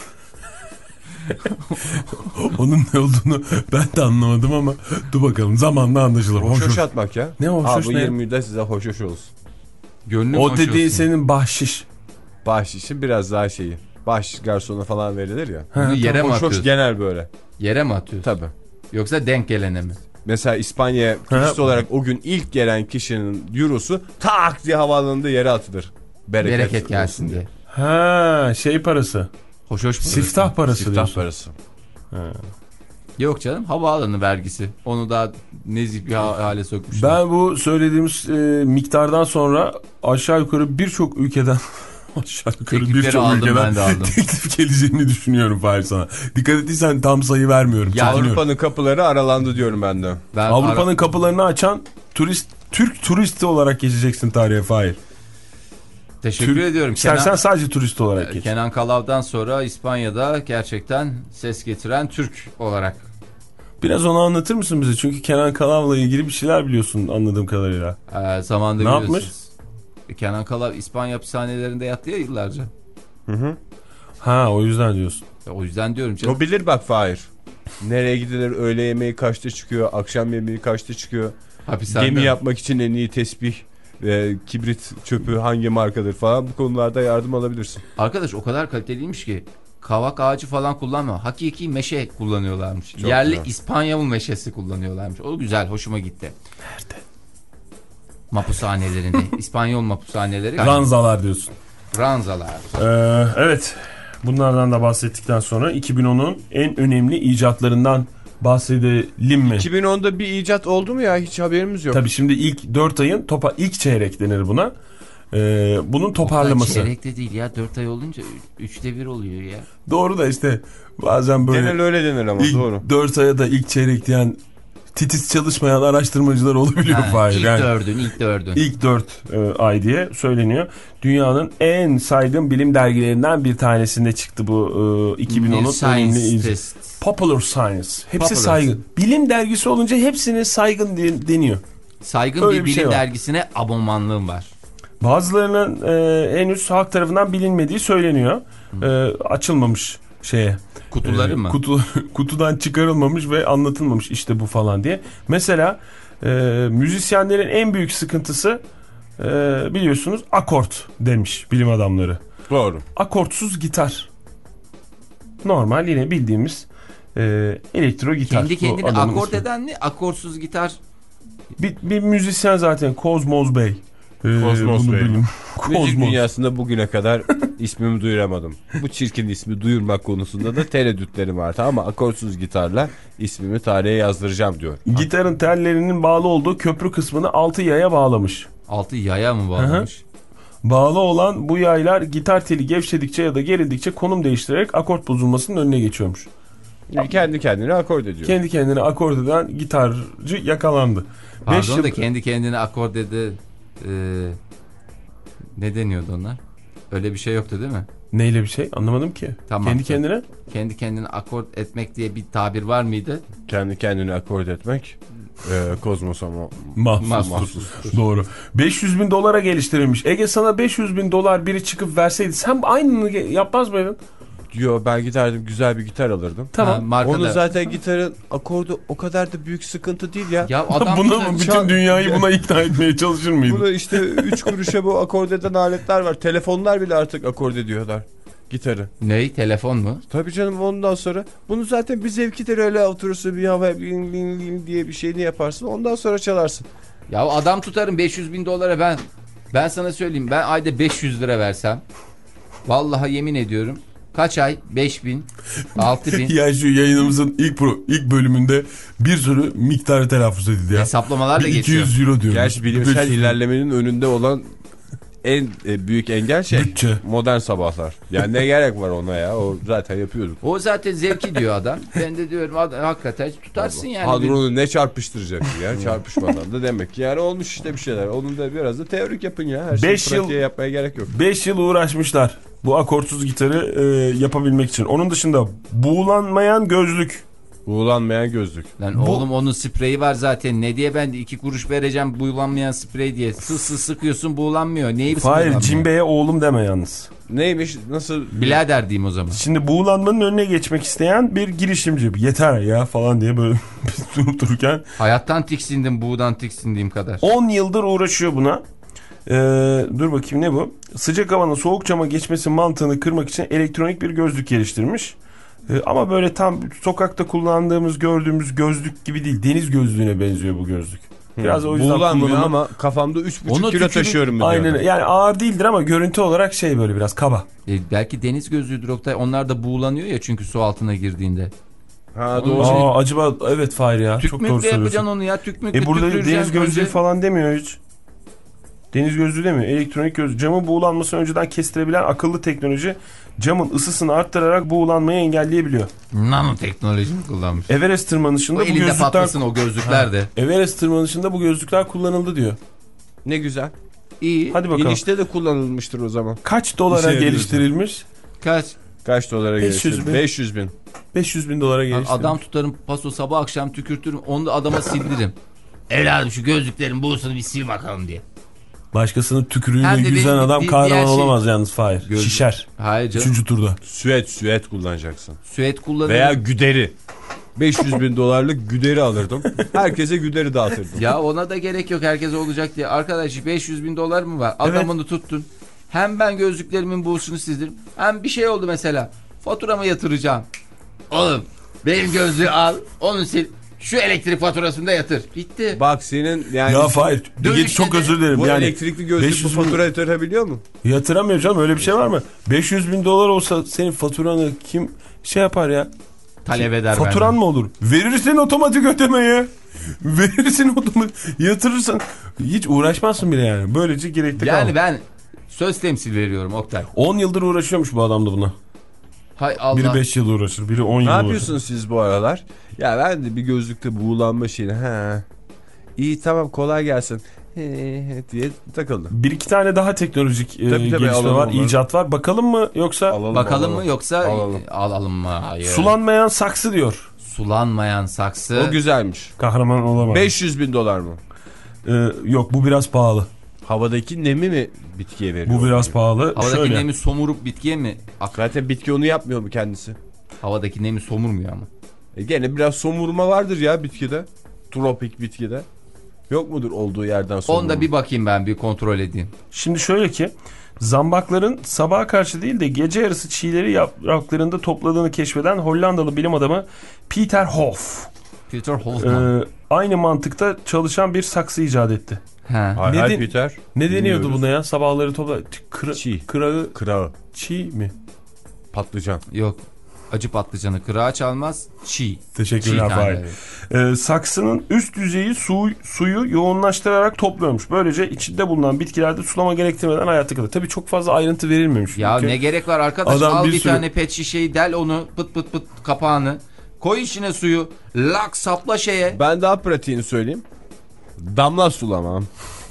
onun ne olduğunu ben de anlamadım ama dur bakalım, zamanla anlaşılır. Hoşhoş, hoşhoş atmak ya. Ne hoşhoş? Abi bu yirmi de size hoşhoş olsun. Gönlüm o hoş dediği olsun. Senin bahşiş. Bahşişi biraz daha şeyi. Bahşiş garsona falan verilir ya. Bunu yere mi hoşhoş atıyorsun? genel böyle. Yere mi atıyorsun? Tabii. Yoksa denk gelene mi? Mesela İspanya'ya turist olarak o gün ilk gelen kişinin eurosu tak diye havaalanında yere atılır. Bereket, Bereket gelsin diye. Ha, şey parası. Hoş hoş. Siftah parası Siftah diyorsun. parası. Ha. Yok canım, havaalanı vergisi. Onu daha nezih bir hale sokmuşlar. Ben bu söylediğimiz e, miktardan sonra aşağı yukarı birçok ülkeden aşağı yukarı birçok ülkeden teklif geleceğini düşünüyorum Fahir sana. Dikkat ettiysen tam sayı vermiyorum. Ya Avrupa'nın kapıları aralandı diyorum ben de. Ben Avrupa'nın ara... kapılarını açan turist, Türk turisti olarak geçeceksin tarihe Fahir. Teşekkür Türk, ediyorum. İstersen Kenan, sadece turist olarak geç. Kenan Kalav'dan sonra İspanya'da gerçekten ses getiren Türk olarak. Biraz onu anlatır mısın bize? Çünkü Kenan Kalav'la ilgili bir şeyler biliyorsun anladığım kadarıyla. Ee, zamanda ne biliyorsunuz. yapmış? Kenan Kalav İspanya hapishanelerinde yattı ya yıllarca. Hı hı. Ha, o yüzden diyorsun. O yüzden diyorum canım. O bilir bak Fahir. Nereye gidilir, öğle yemeği kaçta çıkıyor, akşam yemeği kaçta çıkıyor. Hapishanede. Gemi yapmak için en iyi tesbih ve kibrit çöpü hangi markadır falan, bu konularda yardım alabilirsin. Arkadaş o kadar kaliteliymiş ki kavak ağacı falan kullanmıyor. Hakiki meşe kullanıyorlarmış. Çok Yerli güzel. İspanyol meşesi kullanıyorlarmış. O güzel, hoşuma gitti. Nerede? Mapushanelerinde. İspanyol mapushaneleri. Ranzalar diyorsun. Ranzalar. Ee, evet. Bunlardan da bahsettikten sonra iki bin onun en önemli icatlarından bahsedelim mi? iki bin onda bir icat oldu mu ya? Hiç haberimiz yok. Tabii şimdi ilk dört ayın topa ilk çeyrek denir buna. Ee, bunun toparlaması. Çeyrek de değil ya, dört ay olunca üçte bir oluyor ya. Doğru da işte bazen böyle. Genel öyle denir ama ilk doğru. dört aya da ilk çeyrek diyen titiz çalışmayan araştırmacılar olabiliyor. Ha, ilk yani, dördün, ilk dördün. İlk dört e, ay diye söyleniyor. Dünyanın en saygın bilim dergilerinden bir tanesinde çıktı bu e, iki bin onun önemli iz. Popular Science. Hepsi Popular. saygın. Bilim dergisi olunca hepsine saygın de, deniyor. Saygın Öyle bir bir bilim şey dergisine abonmanlığım var. Bazılarının e, henüz halk tarafından bilinmediği söyleniyor. E, açılmamış şeye. Kutuları e, mı? Kutu, kutudan çıkarılmamış ve anlatılmamış işte bu falan diye. Mesela e, müzisyenlerin en büyük sıkıntısı e, biliyorsunuz akort demiş bilim adamları. Doğru. Akortsuz gitar. Normal yine bildiğimiz e, elektro gitar. Kendi kendine Bu adamın akort ismi. eden ne? Akortsuz gitar. Bir, bir müzisyen zaten Kozmoz Bey. Ee, Kozmos bunu Bey. bileyim. Müzik Kozmos. dünyasında bugüne kadar ismimi duyuramadım. Bu çirkin ismi duyurmak konusunda da tereddütlerim vardı ama akortsuz gitarla ismimi tarihe yazdıracağım diyor. Gitarın tellerinin bağlı olduğu köprü kısmını altı yaya bağlamış. Altı yaya mı bağlamış? Bağlı olan bu yaylar gitar teli gevşedikçe ya da gerildikçe konum değiştirerek akort bozulmasının önüne geçiyormuş. Yani kendi kendine akord ediyor. Kendi kendine akort eden gitarcı yakalandı. Pardon Beş yıl... da kendi kendine akord dedi. E, ne deniyordu onlar? Öyle bir şey yoktu değil mi? Neyle bir şey? Anlamadım ki. Tamam. Kendi kendine? Kendi kendine akord etmek diye bir tabir var mıydı? Kendi kendine akord etmek e, kozmosa Mahsustur. mahsustur. Doğru. beş yüz bin dolara geliştirilmiş. Ege, sana beş yüz bin dolar biri çıkıp verseydi sen aynını yapmaz mıydın? Yo, ben giderdim, güzel bir gitar alırdım. Tamam. Ha, markada. Onu zaten gitarın akordu o kadar da büyük sıkıntı değil ya. Ya adam Buna gitar- bütün çal- dünyayı buna ikna etmeye çalışır mıydın? Bunu işte üç kuruşa bu akord eden aletler var. Telefonlar bile artık akord ediyorlar gitarı. Ney? Telefon mu? Tabii canım, ondan sonra bunu zaten bir zevkidir, öyle oturursun bir hava bing bing bing diye bir şeyini yaparsın, ondan sonra çalarsın. Ya adam tutarım beş yüz bin dolara ben. Ben sana söyleyeyim, ben ayda beş yüz lira versem. Vallahi yemin ediyorum. Kaç ay? beş bin, altı bin. Ya şu yayınımızın ilk pro, ilk bölümünde bir sürü miktarı telaffuz edildi ya. Hesaplamalar da bir geçiyor. iki yüz euro diyoruz. Gerçi bilimsel ilerlemenin önünde olan en e, büyük engel şey bütçe. Modern Sabahlar. Yani ne gerek var ona ya? O zaten yapıyorduk. O zaten zevki diyor adam. Ben de diyorum hakikaten tutarsın yani. Hadronu ne çarpıştıracaksın ya? Çarpışmadan da demek ki yani olmuş işte bir şeyler. Onun da biraz da teorik yapın ya. Her şeyi pratiğe yıl, yapmaya gerek yok. beş yıl uğraşmışlar bu akortsuz gitarı e, yapabilmek için. Onun dışında buğulanmayan gözlük. Buğulanmayan gözlük. Lan Bu... oğlum onun spreyi var zaten. Ne diye ben de iki kuruş vereceğim buğulanmayan sprey diye. Sı sı sıkıyorsun buğulanmıyor. Neyi Hayır Cimbe'ye oğlum deme yalnız. Neymiş? Nasıl? Birader diyeyim o zaman. Şimdi buğulanmanın önüne geçmek isteyen bir girişimci. Yeter ya falan diye böyle durup dururken. Hayattan tiksindim, buğdan tiksindiğim kadar. on yıldır uğraşıyor buna. Ee, dur bakayım ne bu? Sıcak havanın soğuk cama geçmesi mantığını kırmak için elektronik bir gözlük geliştirmiş. Ee, ama böyle tam sokakta kullandığımız, gördüğümüz gözlük gibi değil. Deniz gözlüğüne benziyor bu gözlük. Biraz o yüzden buğulanmıyor ama kafamda üç buçuk kilo taşıyorum mu aynen diyordu. Yani ağır değildir ama görüntü olarak şey böyle biraz kaba. E, belki deniz gözlüğüdür Oktay. Onlar da buğulanıyor ya çünkü su altına girdiğinde. Ha doğru. Aa, acaba evet Fahir ya. Çok doğru söylüyorsun. Tükmükle yapacaksın onu ya. Tükmükle e burada deniz gözlüğü önce... falan demiyor hiç. Deniz gözlüğü demiyor. Elektronik gözlüğü. Camın buğulanmasını önceden kestirebilen akıllı teknoloji camın ısısını arttırarak buğulanmayı engelleyebiliyor. Nano teknoloji mi kullanmış? Everest tırmanışında o bu elinde gözlükler... patlasın o gözlükler de. Everest tırmanışında bu gözlükler kullanıldı diyor. Ne güzel. İyi. Hadi bakalım. İnişte de kullanılmıştır o zaman. Kaç dolara geliştirilmiş? Kaç? Kaç dolara geliştirilmiş? beş yüz bin. beş yüz bin dolara geliştirilmiş. Adam tutarım paso sabah akşam tükürtürüm. Onu da adama sildiririm. Evladım şu gözlüklerin buğusunu bir sil bakalım diye. Başkasının tükürüğüyle yüzen adam kahraman şey... olamaz yalnız Fahir. Göz... Şişer. Hayır canım. Üçüncü turda. Süet süet kullanacaksın. Süet kullanırım. Veya güderi. beş yüz bin dolarlık güderi alırdım. Herkese güderi dağıtırdım. Ya ona da gerek yok herkese olacak diye. Arkadaş beş yüz bin dolar mı var? Adamını evet. tuttun. Hem ben gözlüklerimin buğusunu sildim. Hem bir şey oldu mesela. Faturamı yatıracağım. Oğlum benim gözlüğü al. Onu sil. Şu elektrik faturasını da yatır. Bitti. Bak senin yani... Ya Fahir çok özür dilerim. Bu yani elektrikli gözlük bu fatura yatırabiliyor mu? Yatıramıyor canım öyle bir şey var mı? beş yüz bin dolar olsa senin faturanı kim şey yapar ya? Talep eder. Faturan benden. Mı olur? Verirsin otomatik ödemeye. Verirsin otomatik. Yatırırsan hiç uğraşmazsın bile yani. Böylece gerekli Yani kalır. ben söz temsil veriyorum Oktay. on yıldır uğraşıyormuş bu adam da buna. Hay Allah. Biri beş yıl uğraşır, biri on yıl uğraşır. Ne yapıyorsunuz siz bu aralar? Ya ben de bir gözlükte buğulanma şeyini. Ha. İyi tamam kolay gelsin. He, he, diye takıldım. Bir iki tane daha teknolojik tabii, e, gelişme var, onları. icat var. Bakalım mı yoksa? Alalım, Bakalım alalım. mı yoksa alalım, alalım mı? Hayır. Sulanmayan saksı diyor. Sulanmayan saksı. O güzelmiş. Kahraman olamaz. beş yüz bin dolar mı? Ee, yok bu biraz pahalı. Havadaki nemi mi bitkiye veriyor? Bu biraz pahalı. Havadaki Şöyle. nemi somurup bitkiye mi? Zaten bitki onu yapmıyor mu kendisi? Havadaki nemi somurmuyor ama. E gene biraz somurma vardır ya bitkide. Tropik bitkide. Yok mudur olduğu yerden somurma? Onda bir bakayım ben bir kontrol edeyim. Şimdi şöyle ki zambakların sabaha karşı değil de gece yarısı çiğleri yapraklarında topladığını keşfeden Hollandalı bilim adamı Peter Hof. Peter Hofman. Ee, aynı mantıkta çalışan bir saksı icat etti. Ha. Hay hay Peter. Ne deniyordu buna ya? Sabahları topla... Kıra, çiğ. Kırağı. Kırağı. Çiğ mi? Patlıcan. Yok. Acı patlıcanı kırağı çalmaz. Çiğ. Teşekkürler Fahir. Ee, saksının üst yüzeyi su, suyu yoğunlaştırarak topluyormuş. Böylece içinde bulunan bitkilerde sulama gerektirmeden hayatta kalır. Tabii çok fazla ayrıntı verilmemiş. Ya çünkü. Ne gerek var arkadaş? Adam Al bir, bir sürü... tane pet şişeyi del onu pıt pıt pıt kapağını. Koy içine suyu. Lak sapla şeye. Ben daha pratiğini söyleyeyim. Damla sulama.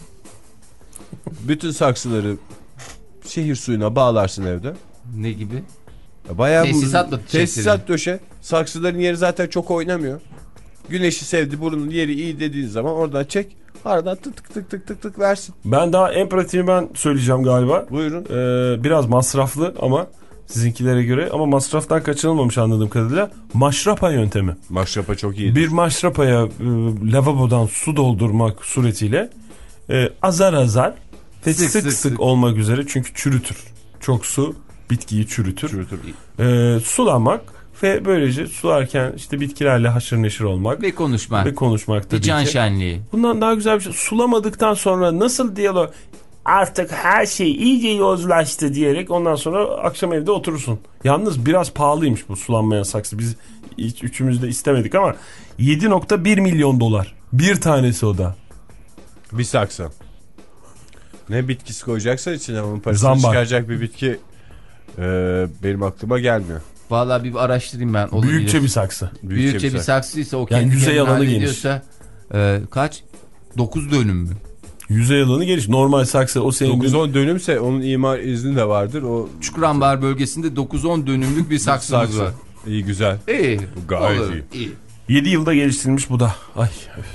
Bütün saksıları şehir suyuna bağlarsın evde. Ne gibi? Bayağı tesisat mı? Tesisat döşe. Saksıların yeri zaten çok oynamıyor. Güneşi sevdi, bunun yeri iyi dediğin zaman oradan çek. Aradan tık tık tık tık tık tık versin. Ben daha en pratiğini ben söyleyeceğim galiba. Buyurun. Ee, biraz masraflı ama sizinkilere göre ama masraftan kaçınılmamış anladığım kadarıyla maşrapa yöntemi. Maşrapa çok iyi. Bir maşrapaya e, lavabodan su doldurmak suretiyle e, azar azar ve sık sık, sık sık olmak üzere çünkü çürütür. Çok su bitkiyi çürütür. çürütür. E, sulamak ve böylece sularken işte bitkilerle haşır neşir olmak. Ve konuşmak. Ve konuşmak tabii bir can ki. şenliği. Bundan daha güzel bir şey. Sulamadıktan sonra nasıl diyalog artık her şey iyice yozlaştı diyerek ondan sonra akşam evde oturursun. Yalnız biraz pahalıymış bu sulanmayan saksı. Biz hiç üçümüz de istemedik ama yedi nokta bir milyon dolar. Bir tanesi o da. Bir saksı. Ne bitkisi koyacaksa içine onun parasını Zambak. çıkaracak bir bitki e, benim aklıma gelmiyor. Vallahi bir araştırayım ben. Olabilir. Büyükçe bir saksı. Büyükçe, Büyükçe bir saksıysa o Yani kendi yüzey kendine alanı geniş. hallediyorsa, e, kaç? dokuz dönüm mü? Yüzey alanı geniş. Normal saksı o senin... dokuz on dönümse onun imar izni de vardır. O Çukurambar bölgesinde dokuz on dönümlük bir saksımız saksı. var. İyi güzel. İyi. Bu gayet olur, iyi. iyi. yedi yılda geliştirilmiş bu da. Ay.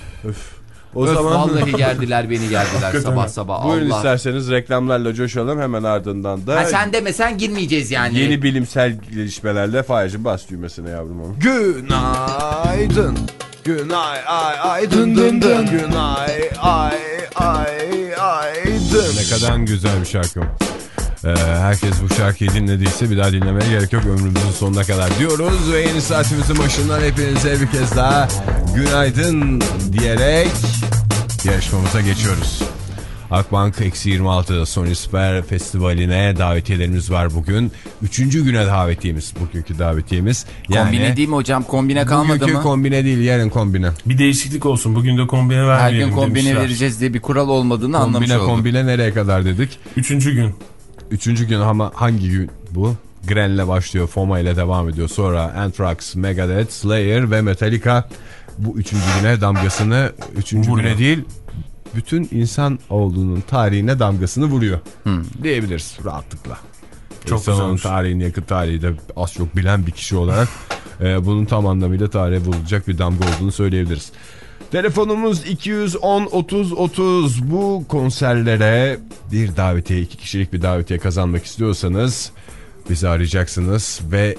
O Öf, zaman vallahi gerdiler beni gerdiler sabah sabah. buyurun Allah. isterseniz reklamlarla coşalım, hemen ardından da Ha, sen demesen girmeyeceğiz yani. yeni bilimsel gelişmelerle Fahir'cim bas düğmesine yavrum onu. Günaydın. Günay ay ay dın dın dın. Günay ay ay ay dın. Ne kadar güzel bir şarkı. Ee, herkes bu şarkıyı dinlediyse bir daha dinlemeye gerek yok, ömrümüzün sonuna kadar diyoruz ve yeni saatimizin başından hepinize bir kez daha günaydın diyerek yarışmamıza geçiyoruz. Akbank eksi yirmi altı Sony Super Festivali'ne davetiyelerimiz var bugün. Üçüncü güne davetiyemiz, bugünkü davetiyemiz. Yani Kombine değil mi hocam? Kombine kalmadı bugünkü mı? kombine değil, yarın kombine. Bir değişiklik olsun. Bugün de kombine vermeyelim Her gün kombine demişler. vereceğiz diye bir kural olmadığını anlamış Kombine olduk. kombine nereye kadar dedik. Üçüncü gün. Üçüncü gün ama hangi gün bu? Gren'le başlıyor, Foma ile devam ediyor. Sonra Anthrax, Megadeth, Slayer ve Metallica bu üçüncü güne damgasını, üçüncü Vuruyor. güne değil, bütün insan olduğunun tarihine damgasını vuruyor. Hmm. Diyebiliriz rahatlıkla. Çok İnsanın güzelmiş. tarihini, yakın tarihi de az çok bilen bir kişi olarak e, bunun tam anlamıyla tarihe vurulacak bir damga olduğunu söyleyebiliriz. Telefonumuz iki yüz on otuz otuz. Bu konserlere bir davetiye, iki kişilik bir davetiye kazanmak istiyorsanız bizi arayacaksınız ve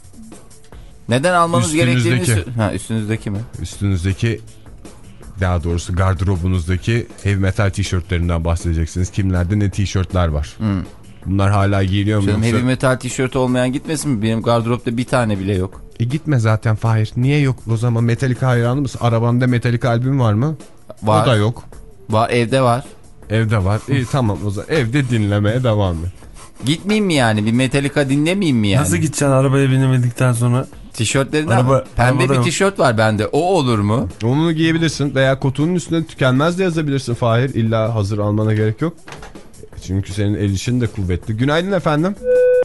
Neden almanız gerektiğini... Üstünüzdeki. Ha, üstünüzdeki mi? üstünüzdeki, daha doğrusu gardırobunuzdaki heavy metal tişörtlerinden bahsedeceksiniz. Kimlerde ne tişörtler var? Hmm. Bunlar hala giyiliyor mu? Canım, yoksa- heavy metal tişörtü olmayan gitmesin mi? Benim gardıropta bir tane bile yok. E gitme zaten Fahir. Niye yok o zaman? Metallica hayranı mısın? Arabanda Metallica albüm var mı? Var. O da yok. Var, evde var. Evde var. İyi tamam, o zaman evde dinlemeye devam et. Gitmeyeyim mi yani? Bir Metallica dinlemeyeyim mi yani? Nasıl gideceksin arabaya binemedikten sonra? Tişörtlerinden Araba- pembe arabada bir yok. tişört var bende. O olur mu? Onu giyebilirsin veya kotunun üstüne tükenmez de yazabilirsin Fahir. İlla hazır almana gerek yok. Çünkü senin el işin de kuvvetli. Günaydın efendim.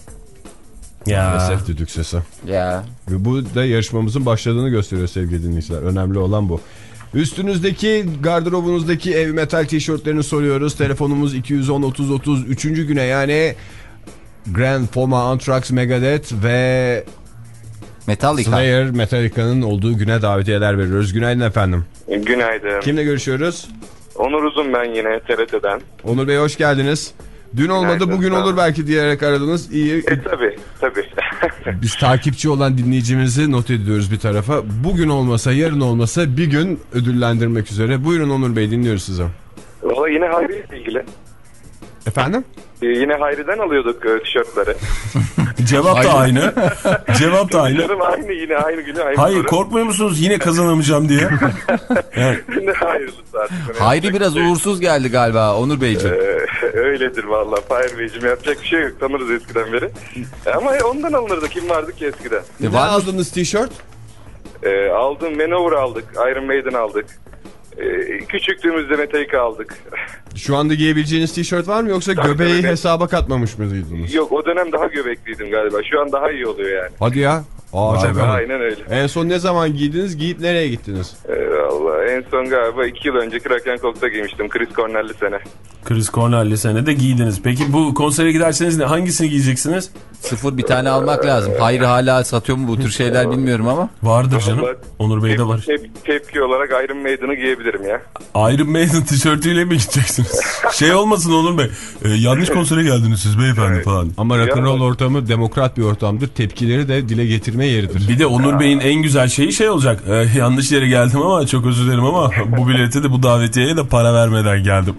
Ya. Maalesef düdük sesi. Ya. Ve bu da yarışmamızın başladığını gösteriyor sevgili dinleyiciler. Önemli olan bu. Üstünüzdeki, gardırobunuzdaki heavy metal tişörtlerini soruyoruz. Telefonumuz iki yüz on otuz otuz. Üçüncü güne yani Grand, Foma, Anthrax, Megadeth ve Metallica. Slayer, Metallica'nın olduğu güne davetiyeler veriyoruz. Günaydın efendim. Günaydın. Kimle görüşüyoruz? Onur Uzun ben yine T R T'den. Onur Bey hoş geldiniz. Dün olmadı, Günaydın, bugün sağ olur olun. belki diyerek aradınız. İyi. E tabi tabi. Biz takipçi olan dinleyicimizi not ediyoruz bir tarafa. Bugün olmasa, yarın olmasa bir gün ödüllendirmek üzere. Buyurun Onur Bey, dinliyoruz sizi. Valla yine Hayri ile ilgili. Efendim? Ee, yine Hayri'den alıyorduk e, tişörtleri. Cevap da aynı. Cevap da aynı. Canım aynı yine aynı günü aynı Hayır, soru. korkmuyor musunuz yine kazanamayacağım diye? Evet. Ne hayırlısı artık. Hayri biraz uğursuz geldi galiba Onur Beyciğim. Ee, öyledir valla. Fahir Beyciğim yapacak bir şey yok. Tanırız eskiden beri. E, ama ondan alınırdı. Kim vardı ki eskiden? Ne var mı? aldınız tişört? Ee, aldım Manowar aldık. Iron Maiden aldık. Ee, küçüktüğümüzde Metallica aldık. Şu anda giyebileceğiniz tişört var mı, yoksa Tabii, göbeği tabii. hesaba katmamış mıydınız? Yok, o dönem daha göbekliydim galiba. Şu an daha iyi oluyor yani. Hadi ya. Aa, Vay çok be. havalı. Aynen öyle. En son ne zaman giydiniz? Giyip nereye gittiniz? Valla en son galiba iki yıl önce Kraken Cox'ta giymiştim. Chris Cornell'li sene. Chris Cornell'li sene de giydiniz. Peki bu konsere giderseniz ne, hangisini giyeceksiniz? Sıfır bir tane almak lazım. Hayri hala satıyor mu bu tür şeyler bilmiyorum ama. Vardır canım. Vallahi Onur Bey'de var. Tep- tepki olarak Iron Maiden'ı giyebilirim ya. Iron Maiden tişörtüyle mi gideceksiniz? Şey olmasın Onur Bey. e, yanlış konsere geldiniz siz beyefendi falan. Ama rock'n'roll Ya. ortamı demokrat bir ortamdır. Tepkileri de dile getirme yeridir. Bir de Onur Bey'in en güzel şeyi şey olacak. E, yanlış yere geldim ama çok özür dilerim ama bu bilete de bu davetiyeye de para vermeden geldim.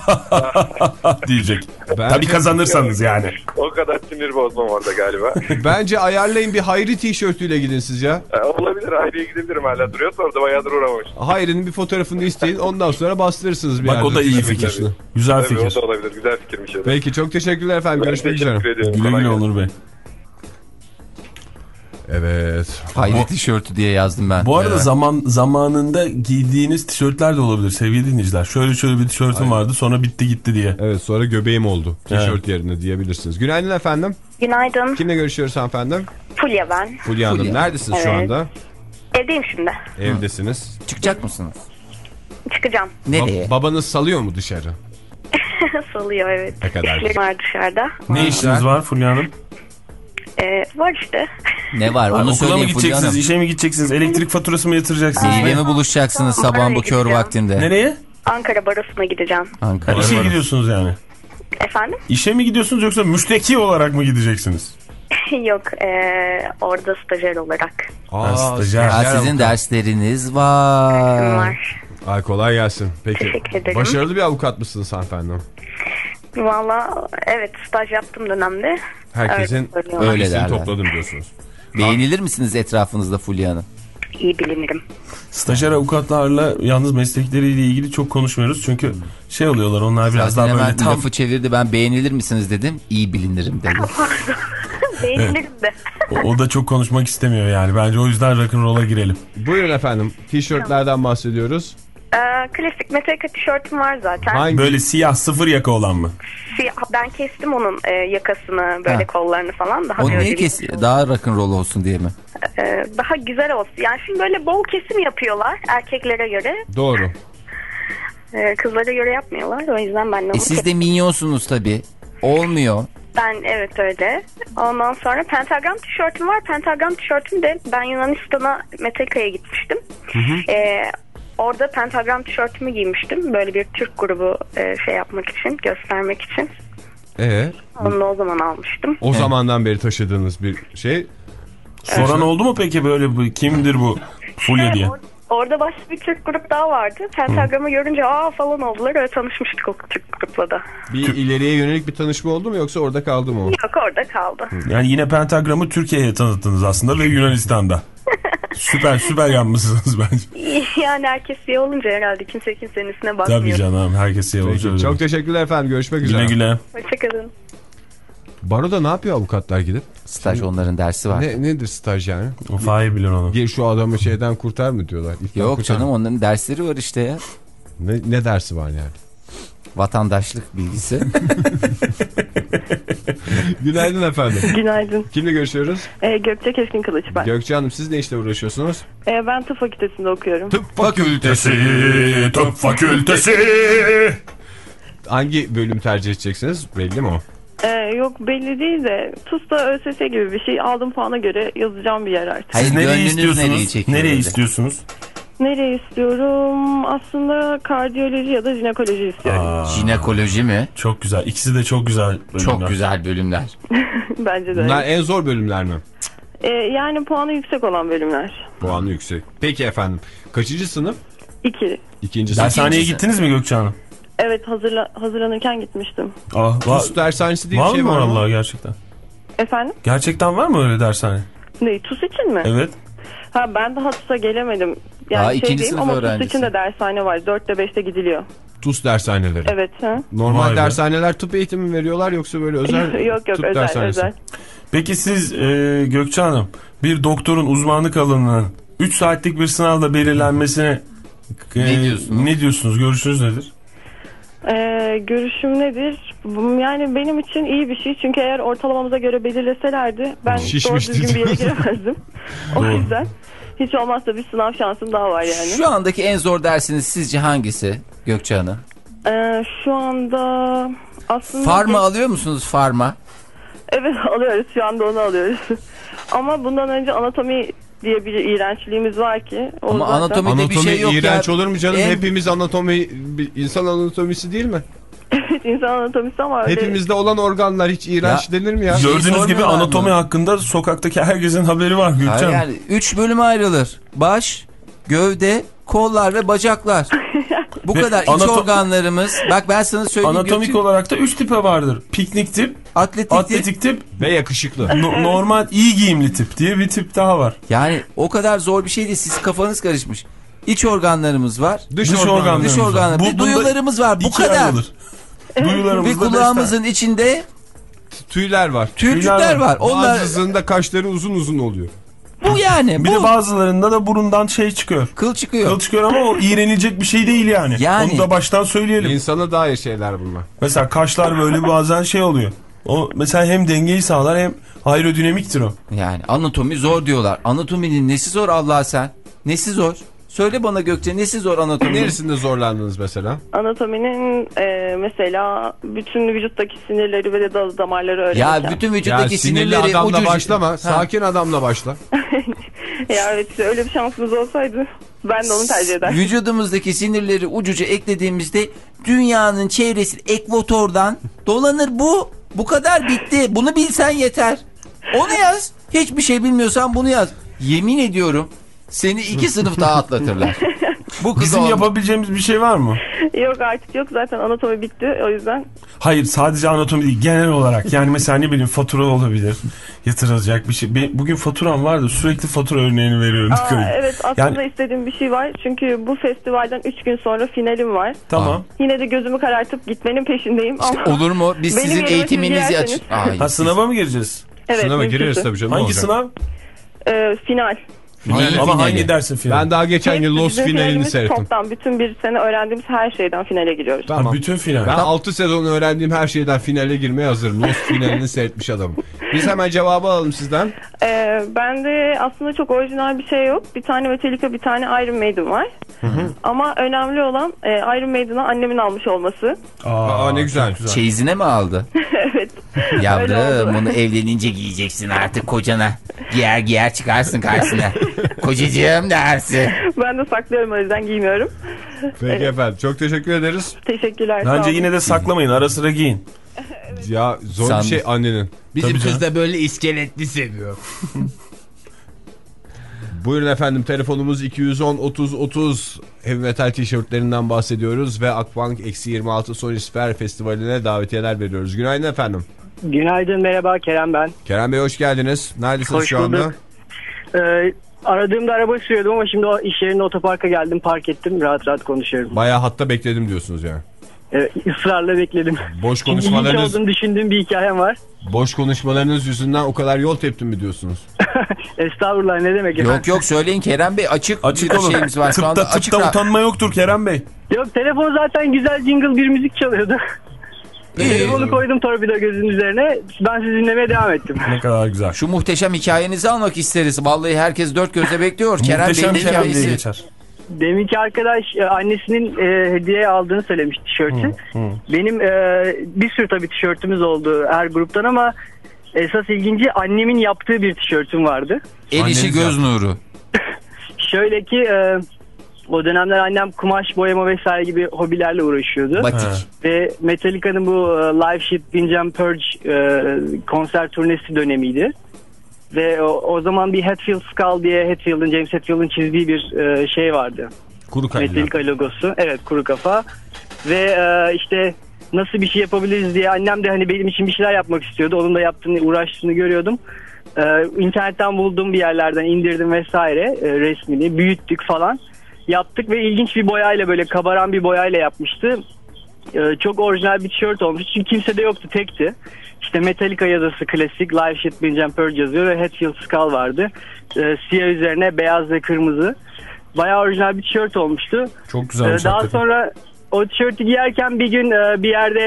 diyecek. Bence- Tabii kazanırsanız yani. O kadar sinir bozmam orada galiba. Bence ayarlayın, bir Hayri tişörtüyle gidin siz ya. E, olabilir, Hayri'ye gidebilirim hala. Duruyorsa orada bayağıdır uğramamış. Hayri'nin bir fotoğrafını isteyin, ondan sonra bastırırsınız bir Bak yerde o da iyi tişörtün fikir. üstüne. Güzel Tabii o fikir. da olabilir. Güzel fikirmiş. o da. Peki, çok teşekkürler efendim. Ben Görüşmek üzere. teşekkür ediyorum. Güle Kolay güle gelsin. Onur Bey. Evet. Hayri tişörtü diye yazdım ben. Bu arada Evet. zaman zamanında giydiğiniz tişörtler de olabilir sevgili dinleyiciler. Şöyle şöyle bir tişörtüm Aynen. vardı sonra bitti gitti diye. Evet, sonra göbeğim oldu tişört evet. yerine diyebilirsiniz. Günaydın efendim. Günaydın. Kimle görüşüyoruz hanımefendi? Fulya ben. Fulya Hanım. Neredesiniz evet. şu anda? Evdeyim şimdi. Evdesiniz. Çıkacak mısınız? Çıkacağım. Nereye? Ba babanız salıyor mu dışarı? Salıyor evet. Ne kadar İşlerim var dışarıda. Ne işiniz var Fulya Hanım? Ee, var işte. Ne var? Onu Okula mı söyleyin Fulya gideceksiniz, Hanım. işe mi gideceksiniz, elektrik faturası mı yatıracaksınız? Neyle mi buluşacaksınız sabahın bu kör gideceğim. vaktinde? Nereye? Ankara Barosu'na gideceğim. Ankara. İşe gidiyorsunuz yani. Efendim? İşe mi gidiyorsunuz yoksa müşteki olarak mı gideceksiniz? Yok ee, orada stajyer olarak. Aa, stajyer. Ha, sizin dersleriniz var. Var. Ay kolay gelsin. Peki. Teşekkür ederim. Başarılı bir avukat mısınız hanımefendi? Valla evet staj yaptığım dönemde. Herkesin öyle, Öyle bilgisini derler. topladım diyorsunuz. Beğenilir misiniz etrafınızda Fulya Hanım? İyi bilinirim. Stajyer avukatlarla yalnız meslekleriyle ilgili çok konuşmuyoruz. Çünkü şey oluyorlar onlar biraz Zaten daha hemen böyle tam... lafı çevirdi, ben beğenilir misiniz dedim. İyi bilinirim dedi. Beğenilirim de. O, o da çok konuşmak istemiyor yani. Bence o yüzden rock'n'roll'a girelim. Buyurun efendim. Tişörtlerden bahsediyoruz. Ee, klasik Metallica tişörtüm var zaten. Hangi? Böyle siyah sıfır yaka olan mı? Siyah, ben kestim onun e, yakasını böyle Ha. kollarını falan. Daha O böyle niye bir- kes daha rock'n'roll olsun diye mi? Ee, daha güzel olsun. Yani şimdi böyle bol kesim yapıyorlar erkeklere göre. Doğru. Ee, kızlara göre yapmıyorlar. O yüzden ben de E onu siz de kestim. minyonsunuz tabii. Olmuyor. Ben evet öyle. Ondan sonra pentagram tişörtüm var. Pentagram tişörtüm de ben Yunanistan'a Metallica'ya gitmiştim. Ee, orada pentagram tişörtümü giymiştim. Böyle bir Türk grubu e, şey yapmak için, göstermek için. Ee, Onu da o zaman almıştım. o zamandan beri taşıdığınız bir şey. Soran oldu mu peki böyle bu kimdir bu Fulya diye? Or- Orada başka bir Türk grup daha vardı. Pentagramı görünce aa falan oldular. Öyle tanışmıştık o Türk grupla da. Bir ileriye yönelik bir tanışma oldu mu yoksa orada kaldı mı o? Yok orada kaldı. Yani yine pentagramı Türkiye'ye tanıttınız aslında ve Yunanistan'da. Süper süper yapmışsınız bence. Yani herkes siyah olunca herhalde kimse kimsenin üstüne bakmıyor. Tabii canım herkes siyah olacak. Peki, çok teşekkürler efendim. Görüşmek üzere. Güle güle. Hoşçakalın. Baroda ne yapıyor avukatlar gidip? Staj onların dersi var. Ne, nedir staj yani? O Fahir bilir onu. Gel şu adamı şeyden kurtar mı diyorlar. İpten Yok kurtar. canım, onların dersleri var işte ya. Ne, ne dersi var yani? Vatandaşlık bilgisi. Günaydın efendim. Günaydın. Kimle görüşüyoruz? Ee, Gökçe Keskin Kılıç ben. Gökçe Hanım, siz ne işle uğraşıyorsunuz? Ee, ben tıp fakültesinde okuyorum. Tıp fakültesi. Tıp fakültesi. Hangi bölüm tercih edeceksiniz? Belli mi o? Ee, yok belli değil de TUS'ta ÖSS gibi bir şey aldım puana göre yazacağım bir yer artık. Hayır, Siz nereye gönlünüz nereye istiyorsunuz? çekiyor Nereye öyle? istiyorsunuz? Nereye istiyorum? Aslında kardiyoloji ya da jinekoloji istiyorum. Aa, Jinekoloji mi? çok güzel. İkisi de çok güzel bölümler. Çok güzel bölümler. Bence de. Bunlar en zor bölümler mi? Ee, yani puanı yüksek olan bölümler. Puanı yüksek. Peki efendim. Kaçıncı sınıf? İki. İkinci sınıf. Dershaneye gittiniz mi Gökçe Hanım? Evet hazırla hazırlanırken gitmiştim. Ah, TUS dershanesi diye bir var şey mı var mı? vallahi gerçekten? Efendim? Gerçekten var mı öyle dershane? Ne TUS için mi? Evet. Ha ben daha TUS'a gelemedim. Yani Aa, şey ikinci diyeyim sınıf ama TUS öğrencisi. için de dershane var. dörtte beşte gidiliyor. TUS dershaneleri. Evet. Ha? Normal Vay be. dershaneler tıp eğitimi mi veriyorlar yoksa böyle özel yok yok tıp özel dershanesi? özel. Peki siz e, Gökçe Hanım bir doktorun uzmanlık alanının üç saatlik bir sınavla belirlenmesine e, Ne diyorsunuz? Ne diyorsunuz? Görüşünüz nedir? Ee, görüşüm nedir? Yani benim için iyi bir şey. Çünkü eğer ortalamamıza göre belirleselerdi ben doğru Şişmişti düzgün bir yere diyor. giremezdim. O Doğru. yüzden hiç olmazsa bir sınav şansım daha var yani. Şu andaki en zor dersiniz sizce hangisi Gökçe Hanım? Ee, şu anda aslında... Farma alıyor musunuz farma? Evet alıyoruz. Şu anda onu alıyoruz. Ama bundan önce anatomi diye bir iğrençliğimiz var ki. O Ama zaten... anatomi- Bir de Anatomi şey yok iğrenç ya. olur mu canım? En- Hepimiz anatomi, bir insan anatomisi değil mi? Evet insan anatomisi ama öyle... Hepimizde olan organlar hiç iğrenç Ya- denir mi ya? Şey Gördüğünüz gibi sormuyorlar anatomi mı? hakkında sokaktaki herkesin haberi var Gökçe Hayır, Hanım. yani üç bölüme ayrılır. Baş, gövde, kollar ve bacaklar. Bu Ve kadar iç anato- organlarımız. Bak ben sana söyleyeyim. Anatomik Gökçe, olarak da üç tipe vardır. Piknik tip, atletik, atletik tip, Ve yakışıklı. no- normal iyi giyimli tip diye bir tip daha var. Yani o kadar zor bir şey değil. Siz kafanız karışmış. İç organlarımız var. Dış, Dış organlar. organlarımız Dış var. organlar. Bu- Bir bunda duyularımız var. Bu ikiye kadar. ayrılır. Duyularımızda Bir beş tane. kulağımızın içinde Tüyler var. tüycükler Tüyler var. var. Onlar Bazısında kaşları uzun uzun oluyor. Bu yani. Bir bu. de bazılarında da burundan şey çıkıyor. Kıl çıkıyor. Kıl çıkıyor ama o iğrenilecek bir şey değil yani. Yani. Onu da baştan söyleyelim. İnsana dair şeyler bunlar. Mesela kaşlar böyle bazen şey oluyor. O mesela hem dengeyi sağlar hem aerodinamiktir o. Yani anatomi zor diyorlar. Anatominin nesi zor Allah sen? Nesi zor? Söyle bana Gökçe, nesi zor anatomi? Neresinde zorlandınız mesela? Anatominin e, mesela bütün vücuttaki sinirleri ve de dal damarları öğrenirken. Ya bütün Ya vücuttaki sinirli sinirleri adamla ucu... başlama. Ha. Sakin adamla başla. Ya evet, öyle bir şansımız olsaydı ben de onu tercih ederdim. Vücudumuzdaki sinirleri ucuca eklediğimizde dünyanın çevresi ekvatordan dolanır bu. Bu kadar bitti. Bunu bilsen yeter. Onu yaz. Hiçbir şey bilmiyorsan bunu yaz. Yemin ediyorum seni iki sınıf daha atlatırlar. Bu kız Bizim olma. yapabileceğimiz bir şey var mı? Yok, artık yok, zaten anatomi bitti, o yüzden. Hayır, sadece anatomi değil, genel olarak. Yani mesela ne bileyim, fatura olabilir. Yatırılacak bir şey. Be- Bugün faturam vardı, sürekli fatura örneğini veriyorum. Aa, evet, aslında yani... istediğim bir şey var. Çünkü bu festivalden üç gün sonra finalim var. Tamam. Yine de gözümü karartıp gitmenin peşindeyim ama... Olur mu? Biz Benim sizin yerime eğitiminizi siz aç. girerseniz. Ay, Ha, sınava mı gireceğiz? Evet, Sınava mümkünse. gireriz tabii canım. Hangi olacak? sınav? Ee, final. Final. Ama finali. hangi dersin final? Ben daha geçen Hepsi yıl Lost bizim finalini finalimiz seyrettim. Toplam bütün bir sene öğrendiğimiz her şeyden finale giriyoruz. Tamam. Ha, bütün final. Ben altı sezon öğrendiğim her şeyden finale girmeye hazırım. Lost finalini seyretmiş adamım. Biz hemen cevabı alalım sizden. Ee, bende aslında çok orijinal bir şey yok. Bir tane Metallica, bir tane Iron Maiden var. Hı hı. Ama önemli olan e, Iron Maiden'ı annemin almış olması. Aa, Aa, ne güzel. güzel. Çeyizine mi aldı? Evet. Öyle Yavrum oldu. bunu evlenince giyeceksin artık kocana. Giyer giyer çıkarsın karşısına. Kocacığım dersin. Ben de saklıyorum, o yüzden giymiyorum. Peki efendim. Çok teşekkür ederiz. Teşekkürler. sağ Bence olun. yine de saklamayın, ara sıra giyin. Ya zor Sen- bir şey annenin. Bizim kız da böyle iskeletli seviyor. Buyurun efendim, telefonumuz iki yüz on otuz otuz. Heavy Metal tişörtlerinden bahsediyoruz ve Akbank eksi yirmi altı Sonisfer Festivali'ne davetiyeler veriyoruz. Günaydın efendim. Günaydın, merhaba, Kerem ben. Kerem Bey hoş geldiniz. Neredesiniz Hoş şu anda? bulduk. Ee, aradığımda araba sürüyordum ama şimdi o iş yerinde otoparka geldim, park ettim, rahat rahat konuşuyorum. Bayağı hatta bekledim diyorsunuz yani. Ee, ısrarla bekledim. Boş Çünkü ilginç konuşmalarınız, olduğunu düşündüğüm bir hikayem var. boş konuşmalarınız yüzünden o kadar yol teptim mi diyorsunuz? Estağfurullah, ne demek Yok yok söyleyin Kerem Bey, açık, Açık bir olun. şeyimiz var. Şu anda Tıpta açık tıpta ra- utanma yoktur Kerem Bey. Yok, telefon zaten güzel jingle bir müzik çalıyordu. İyi. Telefonu koydum torpido gözünün üzerine, ben sizi dinlemeye devam ettim. Ne kadar güzel. Şu muhteşem hikayenizi almak isteriz. Vallahi herkes dört gözle bekliyor. Kerem Muhteşem Bey'in Kerem diye hikayesi. geçer. Deminki arkadaş e, annesinin e, hediye aldığını söylemiş tişörtü. Benim e, bir sürü tabii tişörtümüz oldu her gruptan ama esas ilginci annemin yaptığı bir tişörtüm vardı. El işi Anneniz göz nuru. Şöyle ki e, o dönemler annem kumaş boyama vesaire gibi hobilerle uğraşıyordu. Batik. Ha. Ve Metallica'nın bu e, Live Shit Binjam Purge e, konser turnesi dönemiydi. Ve o, o zaman bir Hetfield Skull diye Hetfield'ın, James Hetfield'ın çizdiği bir e, şey vardı. Kuru kalem. Metallica logosu. Evet, kuru kafa. Ve e, işte nasıl bir şey yapabiliriz diye annem de hani benim için bir şeyler yapmak istiyordu. Onun da yaptığını, uğraştığını görüyordum. E, internetten buldum, bir yerlerden indirdim vesaire e, resmini. Büyüttük falan. Yaptık ve ilginç bir boyayla, böyle kabaran bir boyayla yapmıştı. E, çok orijinal bir tişört olmuş. Çünkü kimse de yoktu, tekti. İşte Metallica yazısı klasik. Live Shit Binjam Purge yazıyor ve Hetfield Skull vardı. E, siyah üzerine beyaz ve kırmızı. Bayağı orijinal bir tişört olmuştu. Çok Ee, güzelmiş. Daha hakikaten. sonra o tişörtü giyerken bir gün e, bir yerde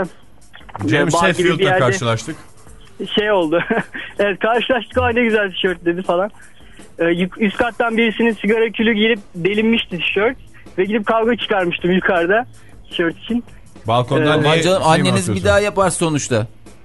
e, James bar gibi bir Hetfield'la yerde karşılaştık. şey oldu. Evet, karşılaştık, o ne güzel tişört dedi falan. Ee, yuk- üst kattan birisinin sigara külü girip delinmişti tişört ve gidip kavga çıkarmıştım yukarıda tişört için. Balkondan Ee, niye Ay canım, şey mi anneniz atıyorsun? bir daha yapar sonuçta.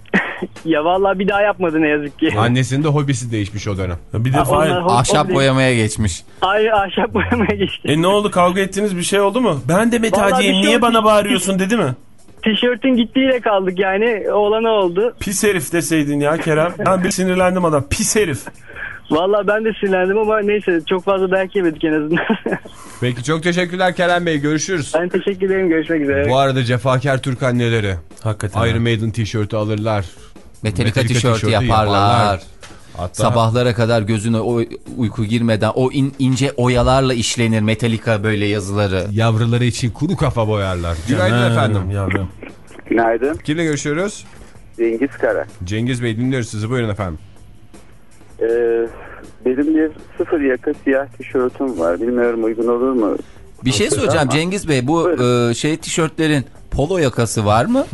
Ya vallahi bir daha yapmadı ne yazık ki. Annesinin de hobisi değişmiş o dönem. Bir de Ha, Fahir. onlar hoş- Ahşap hoş- boyamaya geçmiş. Ay, ahşap boyamaya geçti. E ne oldu, kavga ettiğiniz bir şey oldu mu? Ben de Vallahi metalciyim, bir şey niye oldu. bana bağırıyorsun dedi mi? Tişörtün gittiğiyle kaldık yani, olana oldu. Pis herif deseydin ya Kerem. Ben bir sinirlendim adam. Pis herif. Vallahi ben de sinirlendim ama neyse, çok fazla dayak yemedik en azından. Peki çok teşekkürler Kerem Bey, görüşürüz. Ben teşekkür ederim, görüşmek üzere. Bu arada cefakar Türk anneleri Hakikaten. Iron Maiden tişörtü alırlar. Metallica, Metallica tişörtü tişörtü yaparlar. yaparlar. Hatta Sabahlara kadar gözüne o uyku girmeden o in, ince oyalarla işlenir Metallica böyle yazıları. yavruları için kuru kafa boyarlar. Günaydın Ha, efendim. Yavrum. Günaydın. Kimle görüşüyoruz? Cengiz Kara. Cengiz Bey, dinliyoruz sizi, buyurun efendim. Ee, benim bir sıfır yaka siyah tişörtüm var. Bilmiyorum uygun olur mu? Bir şey soracağım Cengiz Bey. Bu e, şey tişörtlerin polo yakası var mı?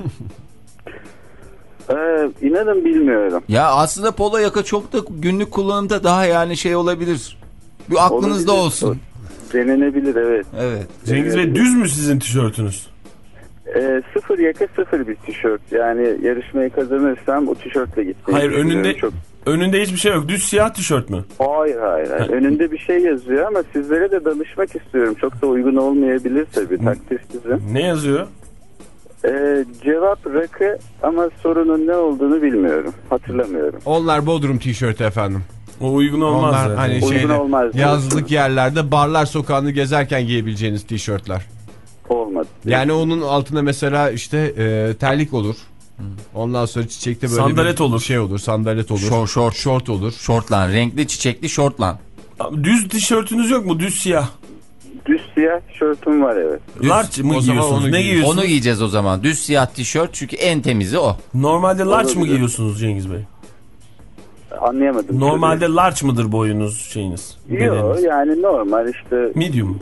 Ee, inanın bilmiyorum. Ya aslında polo yaka çok da günlük kullanımda daha yani şey olabilir. Bir aklınızda olabilir. Olsun. Denenebilir evet. Evet. Cengiz Bey düz mü sizin tişörtünüz? Ee, sıfır yaka sıfır bir tişört. Yani yarışmayı kazanırsam o tişörtle gitmeyi. Hayır önünde çok... önünde hiçbir şey yok. Düz siyah tişört mü? Hayır hayır. hayır. Önünde bir şey yazıyor ama sizlere de danışmak istiyorum. Çok da uygun olmayabilir tabii. Takdir sizin. Ne yazıyor? Ee, cevap rakı ama sorunun ne olduğunu bilmiyorum. Hatırlamıyorum. Onlar Bodrum tişörtü efendim. O uygun olmaz. Onlar hani uygun şeyde, olmaz. yazlık yerlerde barlar sokağını gezerken giyebileceğiniz tişörtler. Olmadı. Yani onun altında mesela işte e, terlik olur. Ondan sonra çiçekte böyle sandalet bir olur. Şey olur, sandalet olur. Şort, şort, şort olur. Şortlan, renkli çiçekli şortlan. Düz tişörtünüz yok mu? Düz siyah. Düz siyah tişörtüm var evet. Düz, large mı giyiyorsunuz? Ne giyiyorsunuz? Onu giyeceğiz o zaman. Düz siyah tişört çünkü en temizi o. Normalde large mı giyiyorsunuz Cengiz Bey? Anlayamadım. Normalde tabii. Large mıdır boyunuz şeyiniz? Yok yani normal işte. Medium.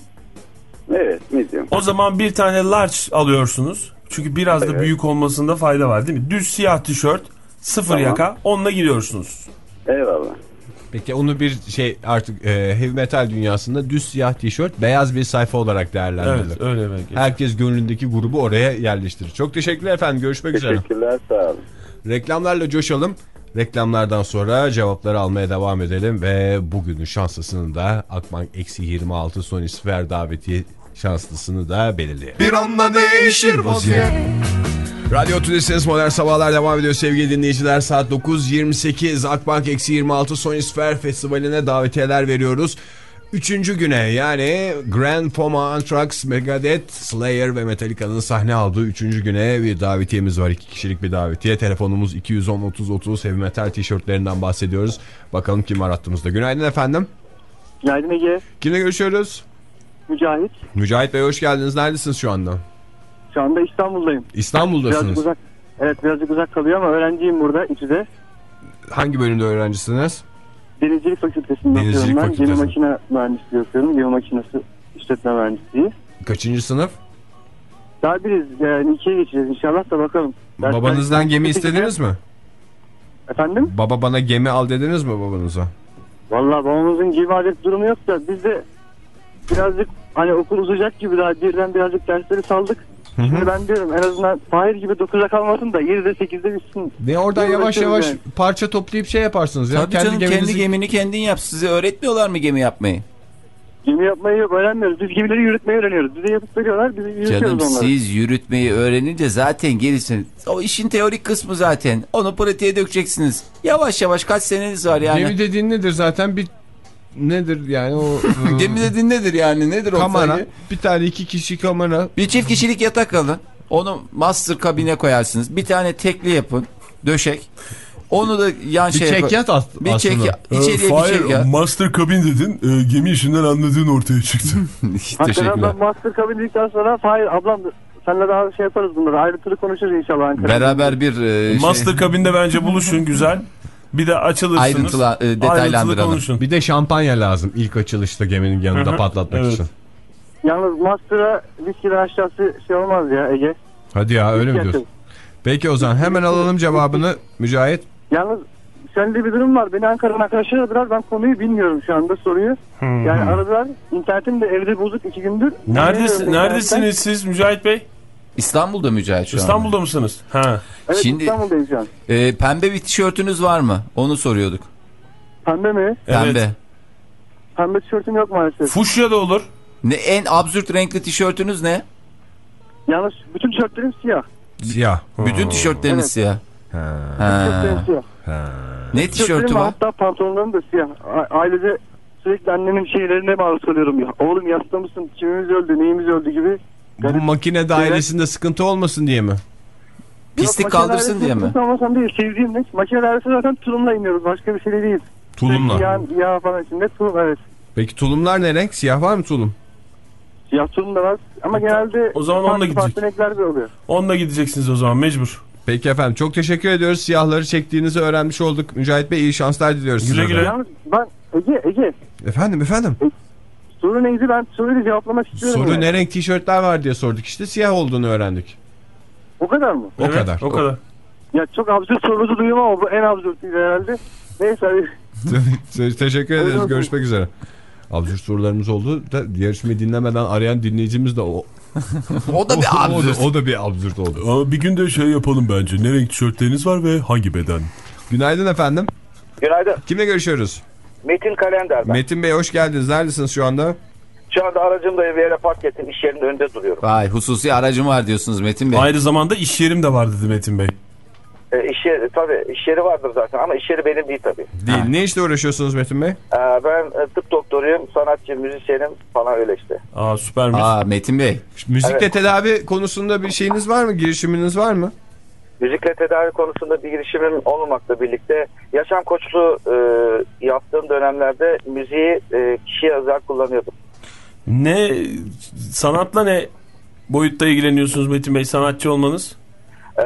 Evet medium. O zaman bir tane large alıyorsunuz. Çünkü biraz evet. da büyük olmasında fayda var değil mi? Düz siyah tişört, sıfır tamam. yaka, onunla gidiyorsunuz. Eyvallah. Peki onu bir şey artık e, heavy metal dünyasında düz siyah tişört beyaz bir sayfa olarak değerlendirilir. Evet öyle belki. Herkes gönlündeki grubu oraya yerleştirir. Çok teşekkürler efendim. Görüşmek üzere. Teşekkürler sağ olun. Reklamlarla coşalım. Reklamlardan sonra cevapları almaya devam edelim ve bugünün şanslısını da Akbank eksi yirmi altı son isfer daveti şanslısını da belirleyelim. Bir anda değişir vaziyet. Radyo Tülesi'niz Modern Sabahlar devam ediyor sevgili dinleyiciler. Saat dokuz yirmi sekiz Akbank eksi yirmi altı son isfer festivaline davetiyeler veriyoruz. Üçüncü güne yani Grand Poma, Anthrax, Megadeth, Slayer ve Metallica'nın sahne aldığı üçüncü güne bir davetiyemiz var. İki kişilik bir davetiye. Telefonumuz iki yüz on otuz otuz heavy metal tişörtlerinden bahsediyoruz. Bakalım kim var hattımızda. Günaydın efendim. Günaydın Ege. Kimle görüşüyoruz? Mücahit. Mücahit Bey hoş geldiniz. Neredesiniz şu anda? Şu anda İstanbul'dayım. İstanbul'dasınız. Birazcık uzak, evet birazcık uzak kalıyor ama öğrenciyim burada İTÜ'de. Hangi bölümde öğrencisiniz? Denizcilik Fakültesi'nde okuyorum ben. Gemi makine mühendisliği okuyorum. Gemi makinesi işletme mühendisliği. Kaçıncı sınıf? Daha biriz yani ikiye geçeceğiz inşallah da bakalım. Babanızdan ben, gemi istediniz mi? Efendim? Baba bana gemi al dediniz mi babanıza? Vallahi babamızın gemi alacak durumu yok da biz de birazcık hani okul uzayacak gibi daha birden birazcık dersleri saldık. Hı hı. Şimdi ben diyorum en azından Fahir gibi dokuza kalmasın da yedide sekizde bitsin. Ne oradan yavaş yavaş yani. Parça toplayıp şey yaparsınız. Tabii ya. canım kendi, kendi gemini kendin yap. Size öğretmiyorlar mı gemi yapmayı? Gemi yapmayı yok öğrenmiyoruz. Biz gemileri yürütmeyi öğreniyoruz. Bize yapıp veriyorlar. Biz yürütüyoruz canım, onları. Siz yürütmeyi öğrenince zaten gerisini. O işin teorik kısmı zaten. Onu pratiğe dökeceksiniz. Yavaş yavaş kaç seneniz var yani. Gemi dediğin nedir zaten bir nedir yani o gemi dediğin nedir yani nedir o kamera sayı? Bir tane iki kişi kamera bir çift kişilik yatak alın onu master kabine koyarsınız bir tane tekli yapın döşek onu da yan bir şey çek yat as bir aslında. çek yat içeriye ee, bir çek yat master kabin dedin e, gemi işinden anladığın ortaya çıktı. Hakikaten ben master kabin dedikten sonra Fahir ablam seninle daha şey yaparız bunları ayrıntılı konuşuruz inşallah Ankara'da. Beraber bir e, şey... master kabinde bence buluşun güzel. Bir de açılırsınız. Ayrıntılı, e, detaylandıralım. Bir de şampanya lazım ilk açılışta geminin yanında Hı-hı. patlatmak evet. için. Yalnız Master'a viskiden aşağısı şey olmaz ya Ege. Hadi ya öyle mi diyorsun? Peki o zaman hemen alalım cevabını Mücahit. Yalnız şöyle bir durum var. Beni Ankara'nın arkadaşlar aradılar. Ben konuyu bilmiyorum şu anda soruyu. Hmm. Yani aradılar. İnternetim de evde bozuk iki gündür. Neredesin, neredesiniz siz Mücahit Bey? İstanbul'da Mücahit şu İstanbul'da an. mısınız? Ha. Evet Şimdi, İstanbul'dayız şu an. E, pembe bir tişörtünüz var mı? Onu soruyorduk. Pembe mi? Pembe. Evet. Pembe tişörtüm yok maalesef. Fuşya da olur. Ne, en absürt renkli tişörtünüz ne? Yalnız bütün tişörtlerim siyah. Siyah. Bütün tişörtleriniz evet. siyah. Ha. Ha. Siyah. Ha. Ne tişörtü var? Hatta pantolonlarım da siyah. Ailede sürekli annemin şeylerine maruz kalıyorum ya. Oğlum yasta mısın? Kimimiz öldü, neyimiz öldü gibi. Bu garip makine dairesinde evet. sıkıntı olmasın diye mi? Pislik Yok, kaldırsın diye mi? Sıkıntı olmasın değil. Sevdiğim ne? Makine dairesi zaten tulumla iniyoruz. Başka bir şey değil. Tulumla? Yağ, yağ falan içinde tulum evet. Peki tulumlar ne renk? Siyah var mı tulum? Siyah tulum da var. Ama genelde o zaman onunla gidecek. renkler de oluyor. Onunla gideceksiniz o zaman mecbur. Peki efendim çok teşekkür ediyoruz. Siyahları çektiğinizi öğrenmiş olduk. Mücahit Bey iyi şanslar diliyoruz. Güle güle. Yalnız ben Ege, Ege. Efendim efendim. Soru neydi, ben soruyu cevaplamak istiyorum. Soru yani. ne renk tişörtler var diye sorduk, işte siyah olduğunu öğrendik. O kadar mı? O Evet, kadar. O kadar. Ya çok absürt sorunuzu duyuyorum ama bu en absürtüydü herhalde. Neyse hadi. Teşekkür ederiz. Görüşmek üzere. Absürt sorularımız oldu. Da, yarışmayı dinlemeden arayan dinleyicimiz de o. O da bir absürt. O da, o da bir absürt oldu. Ama bir gün de şey yapalım bence. Ne renk tişörtleriniz var ve hangi beden? Günaydın efendim. Günaydın. Kimle görüşüyoruz? Metin Kalender ben. Metin Bey hoş geldiniz. Neredesiniz şu anda? Şu anda aracımda bir yere park ettim. İş yerinin önünde duruyorum. Vay, hususi aracım var diyorsunuz Metin Bey. Aynı zamanda iş yerim de var dedi Metin Bey. E, iş yeri, tabii iş yeri vardır zaten ama iş yeri benim değil tabii. Değil. Ne işle uğraşıyorsunuz Metin Bey? E, ben e, tıp doktoruyum, sanatçı, müzisyenim falan öyle işte. Aa süpermiş. Aa Metin Bey. Müzikle Evet. tedavi konusunda bir şeyiniz var mı? Girişiminiz var mı? Müzikle tedavi konusunda bir girişimim olmamakla birlikte yaşam koçluğu e, yaptığım dönemlerde müziği e, kişiye özel kullanıyordum. Ne sanatla ne boyutta ilgileniyorsunuz Metin Bey, sanatçı olmanız? E,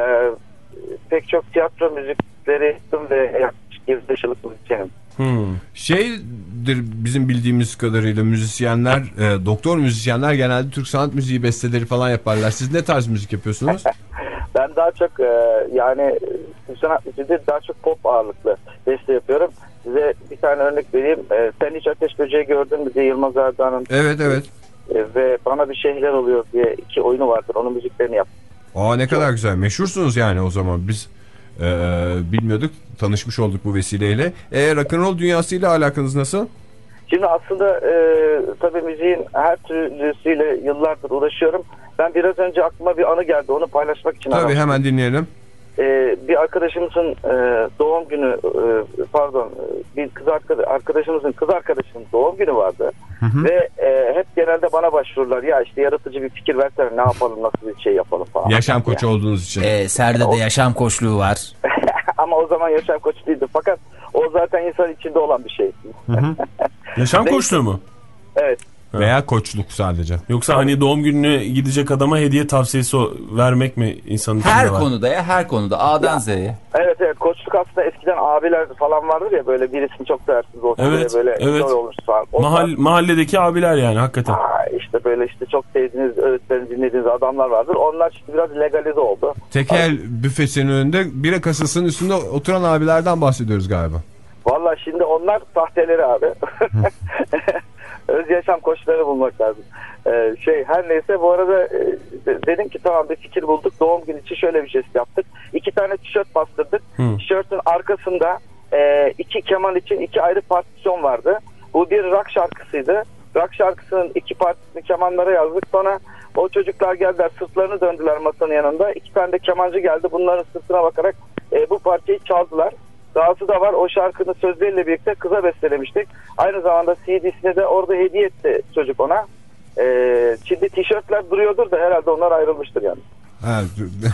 pek çok tiyatro müzikleri yaptım ve yaklaşık yirmi yıllık müzisyenim. Hmm. Şeydir bizim bildiğimiz kadarıyla müzisyenler, e, doktor müzisyenler genelde Türk sanat müziği besteleri falan yaparlar. Siz ne tarz müzik yapıyorsunuz? Ben daha çok e, yani Türk sanat müziği daha çok pop ağırlıklı beste yapıyorum. Size bir tane örnek vereyim. E, Sen hiç Ateş Böceği gördün mü diye Yılmaz Erdoğan'ın Evet evet. e, ve Bana Bir Şeyler Oluyor diye iki oyunu vardır. Onun müziklerini yaptım. Aa ne kadar güzel. Meşhursunuz yani o zaman. Biz e, bilmiyorduk. Tanışmış olduk bu vesileyle. E, rock'n'roll dünyasıyla alakanız nasıl? Şimdi aslında e, tabii müziğin her türlüsüyle yıllardır uğraşıyorum. Ben biraz önce aklıma bir anı geldi. Onu paylaşmak için Tabii aradım. hemen dinleyelim. E, bir arkadaşımızın e, doğum günü e, pardon e, bir kız arkadaş, arkadaşımızın kız arkadaşının doğum günü vardı. Hı hı. Ve e, hep genelde bana başvururlar. Ya işte yaratıcı bir fikir versene, ne yapalım, nasıl bir şey yapalım falan. Yaşam koçu yani. olduğunuz için. Ee, Serdar'da yaşam koçluğu var. Ama o zaman yaşam koçu değildi. Fakat o zaten insan içinde olan bir şey. Hı hı. Yaşam koçluğu mu? Evet. Veya koçluk sadece. Yoksa hani doğum gününe gidecek adama hediye tavsiyesi vermek mi insanın içinde Her var? konuda ya, her konuda A'dan Z'ye. Evet evet, koçluk aslında eskiden abiler falan vardır ya, böyle birisini çok değersiz olsa evet, böyle evet. zor olmuş falan. Mahall, mahalledeki abiler yani hakikaten. Aa, işte böyle işte çok sevdiğiniz, öğütlerini dinlediğiniz adamlar vardır. Onlar şimdi biraz legalize oldu. Tekel büfesinin önünde bira kasasının üstünde oturan abilerden bahsediyoruz galiba. Valla şimdi onlar sahteleri abi. Öz yaşam koçları bulmak lazım. Ee, şey her neyse, bu arada e, dedim ki tamam, bir fikir bulduk. Doğum günü için şöyle bir şey yaptık. İki tane tişört bastırdık. Hı. Tişörtün arkasında e, iki keman için iki ayrı partisyon vardı. Bu bir rock şarkısıydı. Rock şarkısının iki partisini kemanlara yazdık. Sonra o çocuklar geldiler, sırtlarını döndüler masanın yanında. İki tane de kemancı geldi. Bunların sırtına bakarak e, bu parçayı çaldılar. Dahası da var, o şarkının sözleriyle birlikte kıza bestelemiştik. Aynı zamanda C D'sini de orada hediye etti çocuk ona. Ee, şimdi tişörtler duruyordur da herhalde onlar ayrılmıştır yani. Ha,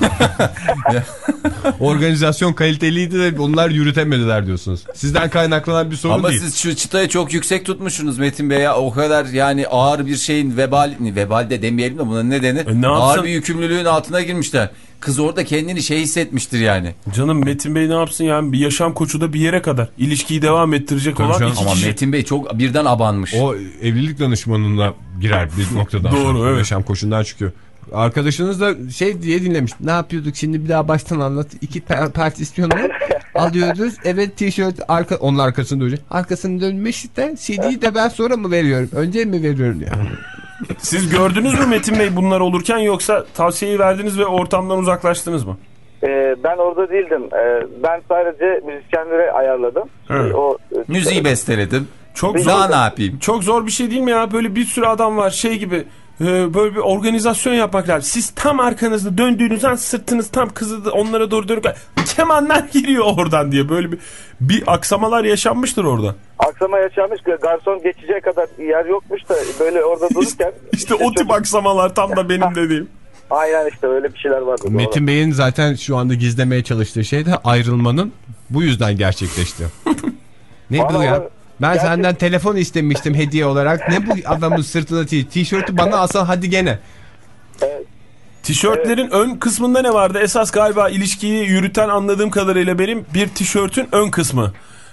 organizasyon kaliteliydi de onlar yürütemediler diyorsunuz. Sizden kaynaklanan bir sorun Ama değil. Ama siz şu çıtayı çok yüksek tutmuşsunuz Metin Bey ya. O kadar yani ağır bir şeyin vebal, vebal de demeyelim de buna ne denir? E, ne ağır yapsın? bir yükümlülüğün altına girmişler. Kız orada kendini şey hissetmiştir yani. Canım Metin Bey ne yapsın yani, bir yaşam koçu da bir yere kadar. İlişkiyi devam ettirecek Tabii olan canım. iki Ama kişi. Metin Bey çok birden abanmış. O evlilik danışmanına girer bir noktadan. Doğru, sonra. evet. Yaşam koçundan çıkıyor. Arkadaşınız da şey diye dinlemiş. Ne yapıyorduk şimdi, bir daha baştan anlat. İki partisyonu alıyoruz. Evet, tişört arka, onun arkasını dönecek. Arkasını dönmüş de C D'yi de ben sonra mı veriyorum? Önce mi veriyorum ya? Yani? Siz gördünüz mü Metin Bey bunlar olurken, yoksa tavsiyeyi verdiniz ve ortamdan uzaklaştınız mı? Ee, ben orada değildim. Ee, ben sadece müzisyenlere ayarladım. Evet. O, Müziği besteledim. Çok Daha zor, ne yapayım? çok zor bir şey değil mi ya? Böyle bir sürü adam var, şey gibi. Böyle bir organizasyon yapmak lazım. Siz tam arkanızda döndüğünüz an sırtınız tam kızı onlara doğru dönük. Kemanlar giriyor oradan diye, böyle bir bir aksamalar yaşanmıştır orada. Aksama yaşanmış, garson geçeceği kadar yer yokmuş da böyle orada dururken. işte, işte o tip aksamalar tam da benim dediğim. Aynen, işte öyle bir şeyler vardı. Metin Bey'in zaten şu anda gizlemeye çalıştığı şey de ayrılmanın bu yüzden gerçekleşti. Ne bu ya? Ben Gerçek... senden telefon istemiştim hediye olarak. Ne bu adamın sırtında tişörtü bana alsan hadi gene. Evet. Tişörtlerin evet. ön kısmında ne vardı? Esas galiba ilişkiyi yürüten, anladığım kadarıyla benim, bir tişörtün ön kısmı.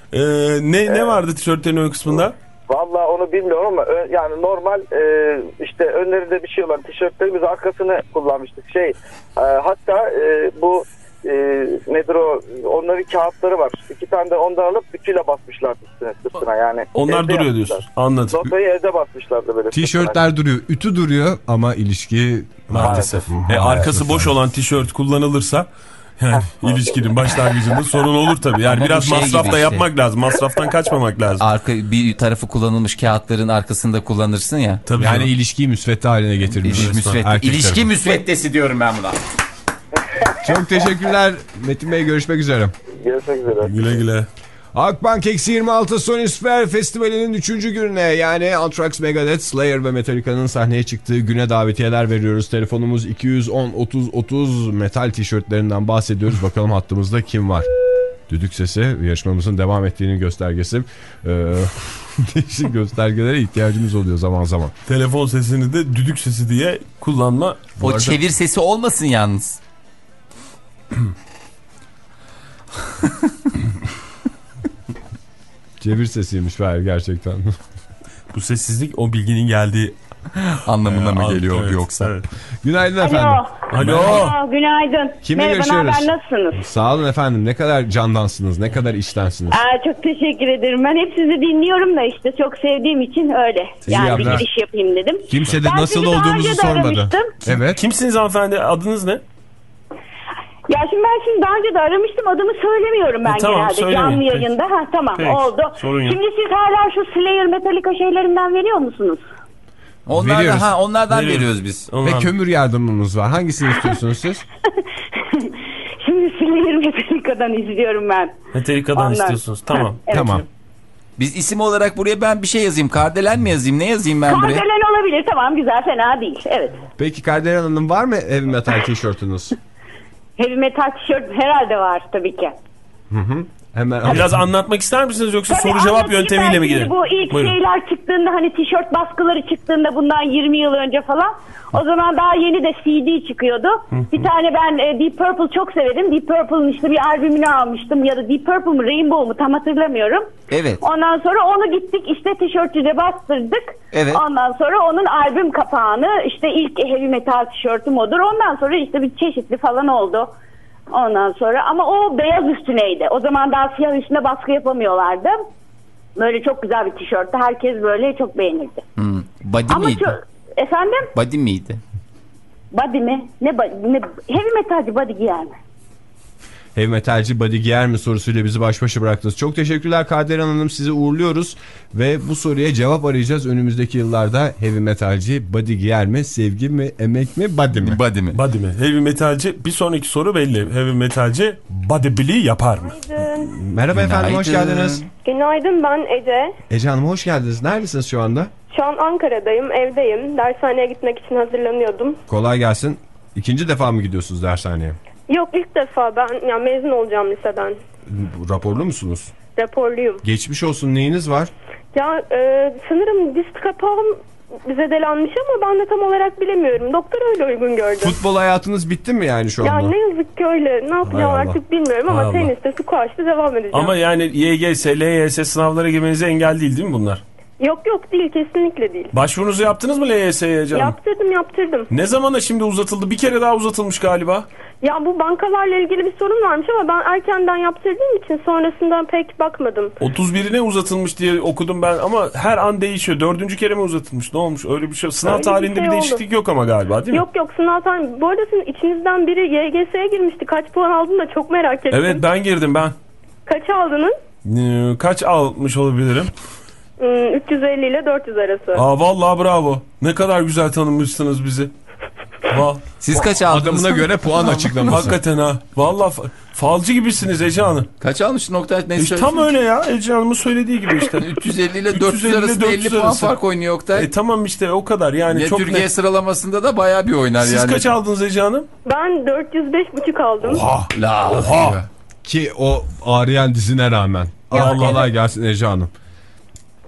Ee, ne ne vardı tişörtlerin ön kısmında? Vallahi onu bilmiyorum ama ö- yani normal e, işte önlerinde bir şey olan tişörtlerimiz arkasını kullanmıştık. Şey e, hatta e, bu e, nedir o onların kağıtları var. İki tane de ondan alıp bütüyle basmışlardı üstüne sırtına yani. Onlar Evde duruyor yapmışlar. diyorsun. Anladım. Notayı evde basmışlardı böyle. Tişörtler duruyor, ütü duruyor ama ilişki Maalesef. E, arkası boş olan tişört kullanılırsa yani ilişkinin başlangıcında sorun olur tabii. Yani Ama biraz bu şey masraf gibi da işte. yapmak lazım. Masraftan kaçmamak lazım. Arka bir tarafı kullanılmış kağıtların arkasında kullanırsın ya. Tabii yani canım. ilişkiyi müsvedde haline getirmiş. İliş, müsvedde, Erkek ilişki tarafı. müsveddesi diyorum ben buna. Çok teşekkürler Metin Bey, görüşmek üzere. Görüşmek üzere. Güle güle. Akbank Eksi yirmi altı Sonisphere Festivali'nin üçüncü gününe yani Anthrax, Megadeth, Slayer ve Metallica'nın sahneye çıktığı güne davetiyeler veriyoruz. Telefonumuz iki yüz on otuz otuz, metal tişörtlerinden bahsediyoruz. Bakalım hattımızda kim var? Düdük sesi yarışmamızın devam ettiğinin göstergesi. Ee, değişik göstergelere ihtiyacımız oluyor zaman zaman. Telefon sesini de düdük sesi diye kullanma. O arada... çevir sesi olmasın yalnız. Çevir sesiymiş Fahir gerçekten. Bu sessizlik o bilginin geldiği anlamına mı Ee, geliyor evet, yoksa? Evet. Günaydın efendim. Alo. Alo, günaydın. Kimle Merhaba, görüşüyoruz? haber, nasılsınız? Sağ olun efendim. Ne kadar candansınız, ne kadar iştensiniz. Aa, çok teşekkür ederim. Ben hep sizi dinliyorum da işte çok sevdiğim için öyle. Sizi yani yapma. bir giriş yapayım dedim. Kimse de Ben nasıl sizi daha olduğumuzu önce de sormadı. aramıştım. Evet. Kimsiniz hanımefendi? Adınız ne? Ya şimdi ben şimdi daha önce de aramıştım, adımı söylemiyorum ben E, tamam, genelde söylemeyin. canlı Peki. yayında. Ha, tamam Peki, oldu. sorun yok. Şimdi siz hala şu Slayer, Metallica şeylerinden veriyor musunuz? Onlardan, Veriyoruz. ha, onlardan veriyoruz, Veriyoruz. biz. Ondan. Ve kömür yardımımız var. Hangisini istiyorsunuz siz? Şimdi Slayer, Metallica'dan izliyorum ben. Metallica'dan Ondan. istiyorsunuz. Tamam. Ha, evet. Tamam. Biz isim olarak buraya ben bir şey yazayım. Kardelen mi yazayım? Ne yazayım ben buraya? Kardelen olabilir, tamam, güzel, fena değil. Evet. Peki Kardelen Hanım, var mı heavy metal tişörtünüz? Heavy metal tişört herhalde var tabii ki. Hı hı. Hemen Biraz anlatmak ister misiniz yoksa Tabii soru cevap anlatayım yöntemiyle ben mi şimdi. gidelim? Bu ilk Buyurun. şeyler çıktığında, hani tişört baskıları çıktığında bundan yirmi yıl önce falan, o zaman daha yeni de C D çıkıyordu. Bir tane ben e, Deep Purple çok severim. Deep Purple'ın işte bir albümünü almıştım, ya da Deep Purple mı Rainbow mu tam hatırlamıyorum. Evet. Ondan sonra onu gittik işte tişörtçüde bastırdık. Evet. Ondan sonra onun albüm kapağını, işte ilk heavy metal tişörtüm odur. Ondan sonra işte bir çeşitli falan oldu. Ondan sonra ama o beyaz üstüneydi. O zaman daha siyah üstüne baskı yapamıyorlardı. Böyle çok güzel bir tişörttü. Herkes böyle çok beğenirdi. Hmm. Body Ama miydi? çok... Efendim? Body miydi? Body mi? Ne body? Ne... Heavy metalci body giyer mi? heavy metalci body giyer mi sorusuyla bizi baş başa bıraktınız. Çok teşekkürler Kardelen Hanım, sizi uğurluyoruz ve bu soruya cevap arayacağız önümüzdeki yıllarda. Heavy metalci body giyer mi? Sevgi mi? Emek mi? Body mi? Body mi? Body mi? Heavy metalci, bir sonraki soru belli. Heavy metalci bodybuilding yapar mı? Günaydın. Merhaba efendim, Günaydın. hoş geldiniz. Günaydın, ben Ece. Ece Hanım hoş geldiniz. Neredesiniz şu anda? Şu an Ankara'dayım, evdeyim. Dershaneye gitmek için hazırlanıyordum. Kolay gelsin. İkinci defa mı gidiyorsunuz dershaneye? Yok, ilk defa ben yani mezun olacağım liseden. Raporlu musunuz? Raporluyum. Geçmiş olsun, neyiniz var? Ya e, sanırım disk kapağım zedelenmiş ama ben de tam olarak bilemiyorum. Doktor öyle uygun gördü. Futbol hayatınız bitti mi yani şu Ya anda? ne yazık ki öyle. Ne yapacağım Hay Allah. artık bilmiyorum Hay ama Allah. teniste, squash'ta devam edeceğim. Ama yani Y G S, L Y S sınavlara girmenize engel değil değil mi bunlar? Yok yok değil, kesinlikle değil. Başvurunuzu yaptınız mı L Y S'ye canım? Yaptırdım yaptırdım. Ne zamana şimdi uzatıldı? Bir kere daha uzatılmış galiba. Ya bu bankalarla ilgili bir sorun varmış ama ben erkenden yaptırdığım için sonrasında pek bakmadım. otuz birine uzatılmış diye okudum ben ama her an değişiyor. Dördüncü kere mi uzatılmış? Ne olmuş? Öyle bir şey. Sınav Öyle bir tarihinde şey bir değişiklik oldu. yok ama galiba değil mi? Yok yok sınav tarihi. Bu arada sizin içinizden biri Y G S'ye girmişti. Kaç puan aldın da çok merak ettim. Evet, ben girdim ben. Kaç aldınız? Ee, kaç almış olabilirim? Hmm, üç yüz elli ile dört yüz arası. Aa vallahi bravo. Ne kadar güzel tanımışsınız bizi. Val. Siz kaç aldınız? Adamına göre puan açıklaması. Hakikaten ha. Vallahi fa- falcı gibisiniz Ece Hanım. Kaç almışsın Oktay? Ne İşte tam öyle ya. Ece Hanım'ın söylediği gibi işte. üç yüz elli ile üç yüz dört yüz elli arasında dört elli yüz puan arası. fark oynuyor Oktay. E tamam işte o kadar yani. Ya çok Türkiye net. sıralamasında da bayağı bir oynar Siz yani. kaç aldınız Ece Hanım? Ben dört yüz beş buçuk aldım. Oha. La. Oha. Ki o ağrıyan dizine rağmen. Ya, Allah evet. kolay gelsin Ece Hanım.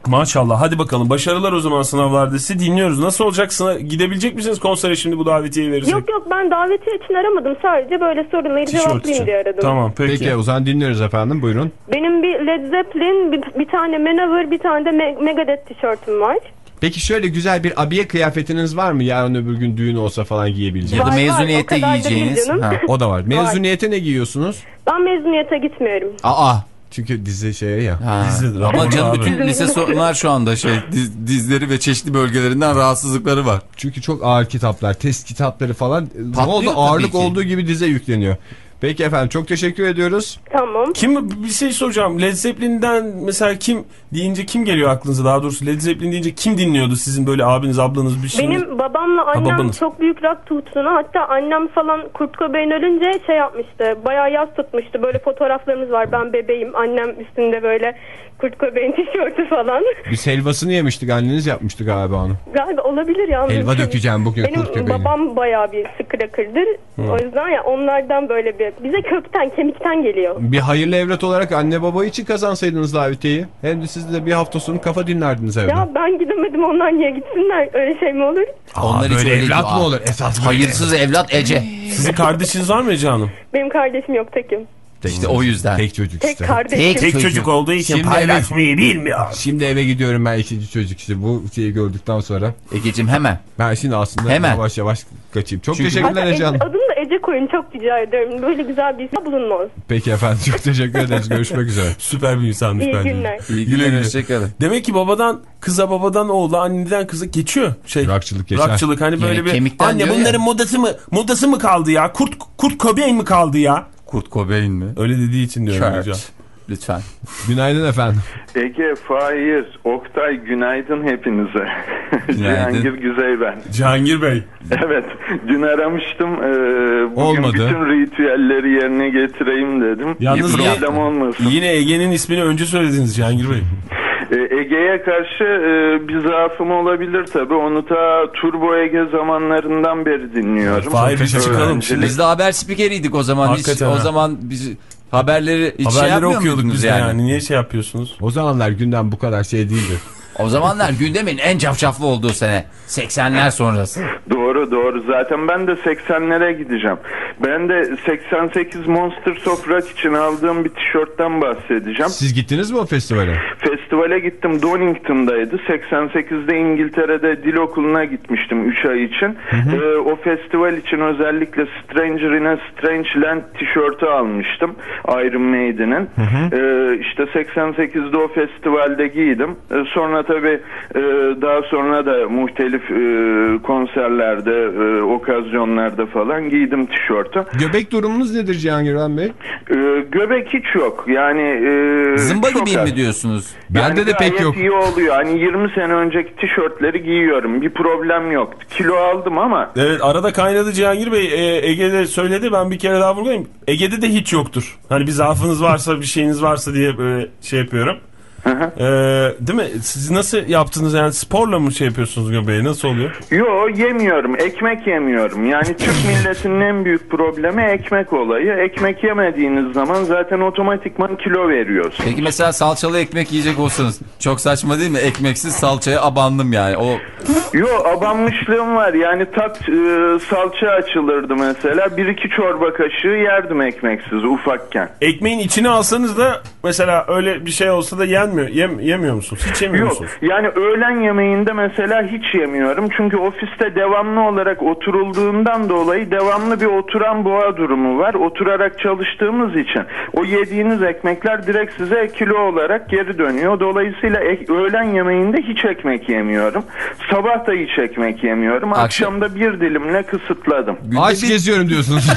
Maşallah. Hadi bakalım. Başarılar o zaman sınavlarda. Sizi dinliyoruz. Nasıl olacak? Sınav... Gidebilecek misiniz konsere şimdi bu davetiyeyi verirsek? Yok yok ben davetiye için aramadım. Sadece böyle soruları cevaplayayım diye aradım. Tamam peki. Peki o zaman dinliyoruz efendim. Buyurun. Benim bir Led Zeppelin, bir, bir tane Manowar, bir tane de Me- Megadeth tişörtüm var. Peki şöyle güzel bir abiye kıyafetiniz var mı? Yarın öbür gün düğün olsa falan giyebileceğiniz. Ya da mezuniyette giyeceğiniz. Ha, o da var. Mezuniyete ne giyiyorsunuz? Ben mezuniyete gitmiyorum. Aa. Çünkü dizi şeye ya. Dizidir, ama canım abi. bütün lise sorunlar şu anda şey diz, dizleri ve çeşitli bölgelerinden rahatsızlıkları var. Çünkü çok ağır kitaplar, test kitapları falan Patlıyor ne oldu tabii ağırlık ki. olduğu gibi dize yükleniyor. Peki efendim çok teşekkür ediyoruz. Tamam. Kim bir şey soracağım. Led Zeppelin'den mesela kim deyince kim geliyor aklınıza? Daha doğrusu Led Zeppelin deyince kim dinliyordu sizin böyle abiniz, ablanız bir şey? Benim babamla annem ha, çok büyük rock tutkunu. Hatta annem falan Kurt Cobain ölünce şey yapmıştı. Bayağı yaz tutmuştu. Böyle fotoğraflarımız var. Ben bebeğim. Annem üstünde böyle Kurt Cobain tişörtü falan. Biz helvasını yemiştik. Anneniz yapmıştı galiba onu. Galiba olabilir ya. Helva dökeceğim bugün Benim Kurt Cobain'e. babam bayağı bir sıkı rakırdır. Hmm. O yüzden ya onlardan böyle bir bize kökten kemikten geliyor. Bir hayırlı evlat olarak anne baba için kazansaydınız davetiyeyi. Hem de siz de bir hafta sonu kafa dinlerdiniz evde. Ya ben gidemedim, onlar niye gitsinler? Öyle şey mi olur? Onlar hiç böyle öyle evlat değil. mı olur? Esas böyle. Hayırsız evlat Ece. Sizin kardeşiniz var mı Ece Hanım? Benim kardeşim yok, tekim. İşte o yüzden. Tek çocuk Tek işte. kardeşim. Tek, Tek çocuk. çocuk olduğu için Şimdi paylaşmayı eve, bilmiyor. Şimdi eve gidiyorum ben ikinci çocuk işte bu şeyi gördükten sonra. Egeciğim hemen. Ben şimdi aslında Hemen. yavaş yavaş kaçayım. Çok Çünkü... teşekkürler Hatta Ece Hanım. adını da Ece koyun, çok rica ederim. Böyle güzel bir isim bulunmaz. Peki efendim çok teşekkür ederiz. Görüşmek üzere. Süper bir insanmış İyi bence. günler. İyi günler. Hoşçakalın. Demek ki babadan kıza, babadan oğula, anneden kıza geçiyor. Şey, Rockçılık geçer. Rockçılık hani böyle Yani bir kemikten anne diyor bunların ya. modası mı modası mı kaldı ya? Kurt Kurt Cobain mi kaldı ya? Kurt Cobain mi? Öyle dediği için diyorum hocam. Kurt. Lütfen. Günaydın efendim. Ege, Fahir, Oktay günaydın hepinize. Cihangir Güzey ben. Cihangir Bey. Evet, dün aramıştım. Ee, bugün Olmadı. bütün ritüelleri yerine getireyim dedim. Yalnız bir problem olmasın. Yine Ege'nin ismini önce söylediniz Cihangir Bey. Ee, Ege'ye karşı e, bir zaafım olabilir tabii. Onu ta Turbo Ege zamanlarından beri dinliyorum. Fahir biz çıkalım. Biz de haber spikeriydik o zaman. Hiç, Hakikaten o ha. zaman biz haberleri hiç şey Haberleri yapmıyor okuyorduk muydunuz biz de yani? yani. Niye şey yapıyorsunuz? O zamanlar gündem bu kadar şey değildi. O zamanlar gündemin en cafcaflı olduğu sene. seksenler sonrası. Doğru doğru. Zaten ben de seksenlere gideceğim. Ben de seksen sekiz Monsters of Rock için aldığım bir tişörtten bahsedeceğim. Siz gittiniz mi o festivale? Festivale gittim. Donington'daydı. seksen sekizde İngiltere'de dil okuluna gitmiştim üç ay için. Hı hı. Ee, o festival için özellikle Stranger in a Strange Land tişörtü almıştım. Iron Maiden'in. Ee, işte seksen sekizde o festivalde giydim. Ee, sonra tabii e, daha sonra da muhtelif e, konserlerde, e, okazyonlarda falan giydim tişörtü. Göbek durumunuz nedir Cihangir Bey? Ee, göbek hiç yok. Yani e, Zımba çok gibi az. mi diyorsunuz? Bende Yani de pek gayet yok. iyi oluyor. Hani yirmi sene önceki tişörtleri giyiyorum. Bir problem yok. Kilo aldım ama. Evet, arada kaynadı Cihangir Bey. Ee, Ege'de söyledi, ben bir kere daha vurgulayayım. Ege'de de hiç yoktur. Hani bir zaafınız varsa, bir şeyiniz varsa diye böyle şey yapıyorum. Ee, değil mi? Siz nasıl yaptınız yani, sporla mı şey yapıyorsunuz göbeği? Nasıl oluyor? Yo, yemiyorum. Ekmek yemiyorum. Yani Türk milletinin en büyük problemi ekmek olayı. Ekmek yemediğiniz zaman zaten otomatikman kilo veriyorsunuz. Peki mesela salçalı ekmek yiyecek olsanız çok saçma değil mi? Ekmeksiz salçaya abandım yani. O Yo, abanmışlığım var. Yani tat e, salça açılırdı mesela. Bir iki çorba kaşığı yerdim ekmeksiz ufakken. Ekmeğin içine alsanız da mesela öyle bir şey olsa da yenmiyor. Yem, yemiyor musunuz? Hiç yemiyor Yok, musunuz? yani öğlen yemeğinde mesela hiç yemiyorum. Çünkü ofiste devamlı olarak oturulduğundan dolayı devamlı bir oturan boğa durumu var. Oturarak çalıştığımız için o yediğiniz ekmekler direkt size kilo olarak geri dönüyor. Dolayısıyla ek, öğlen yemeğinde hiç ekmek yemiyorum. Sabah da hiç ekmek yemiyorum. Akşam- Akşamda bir dilimle kısıtladım. Aç bir- geziyorum diyorsunuz.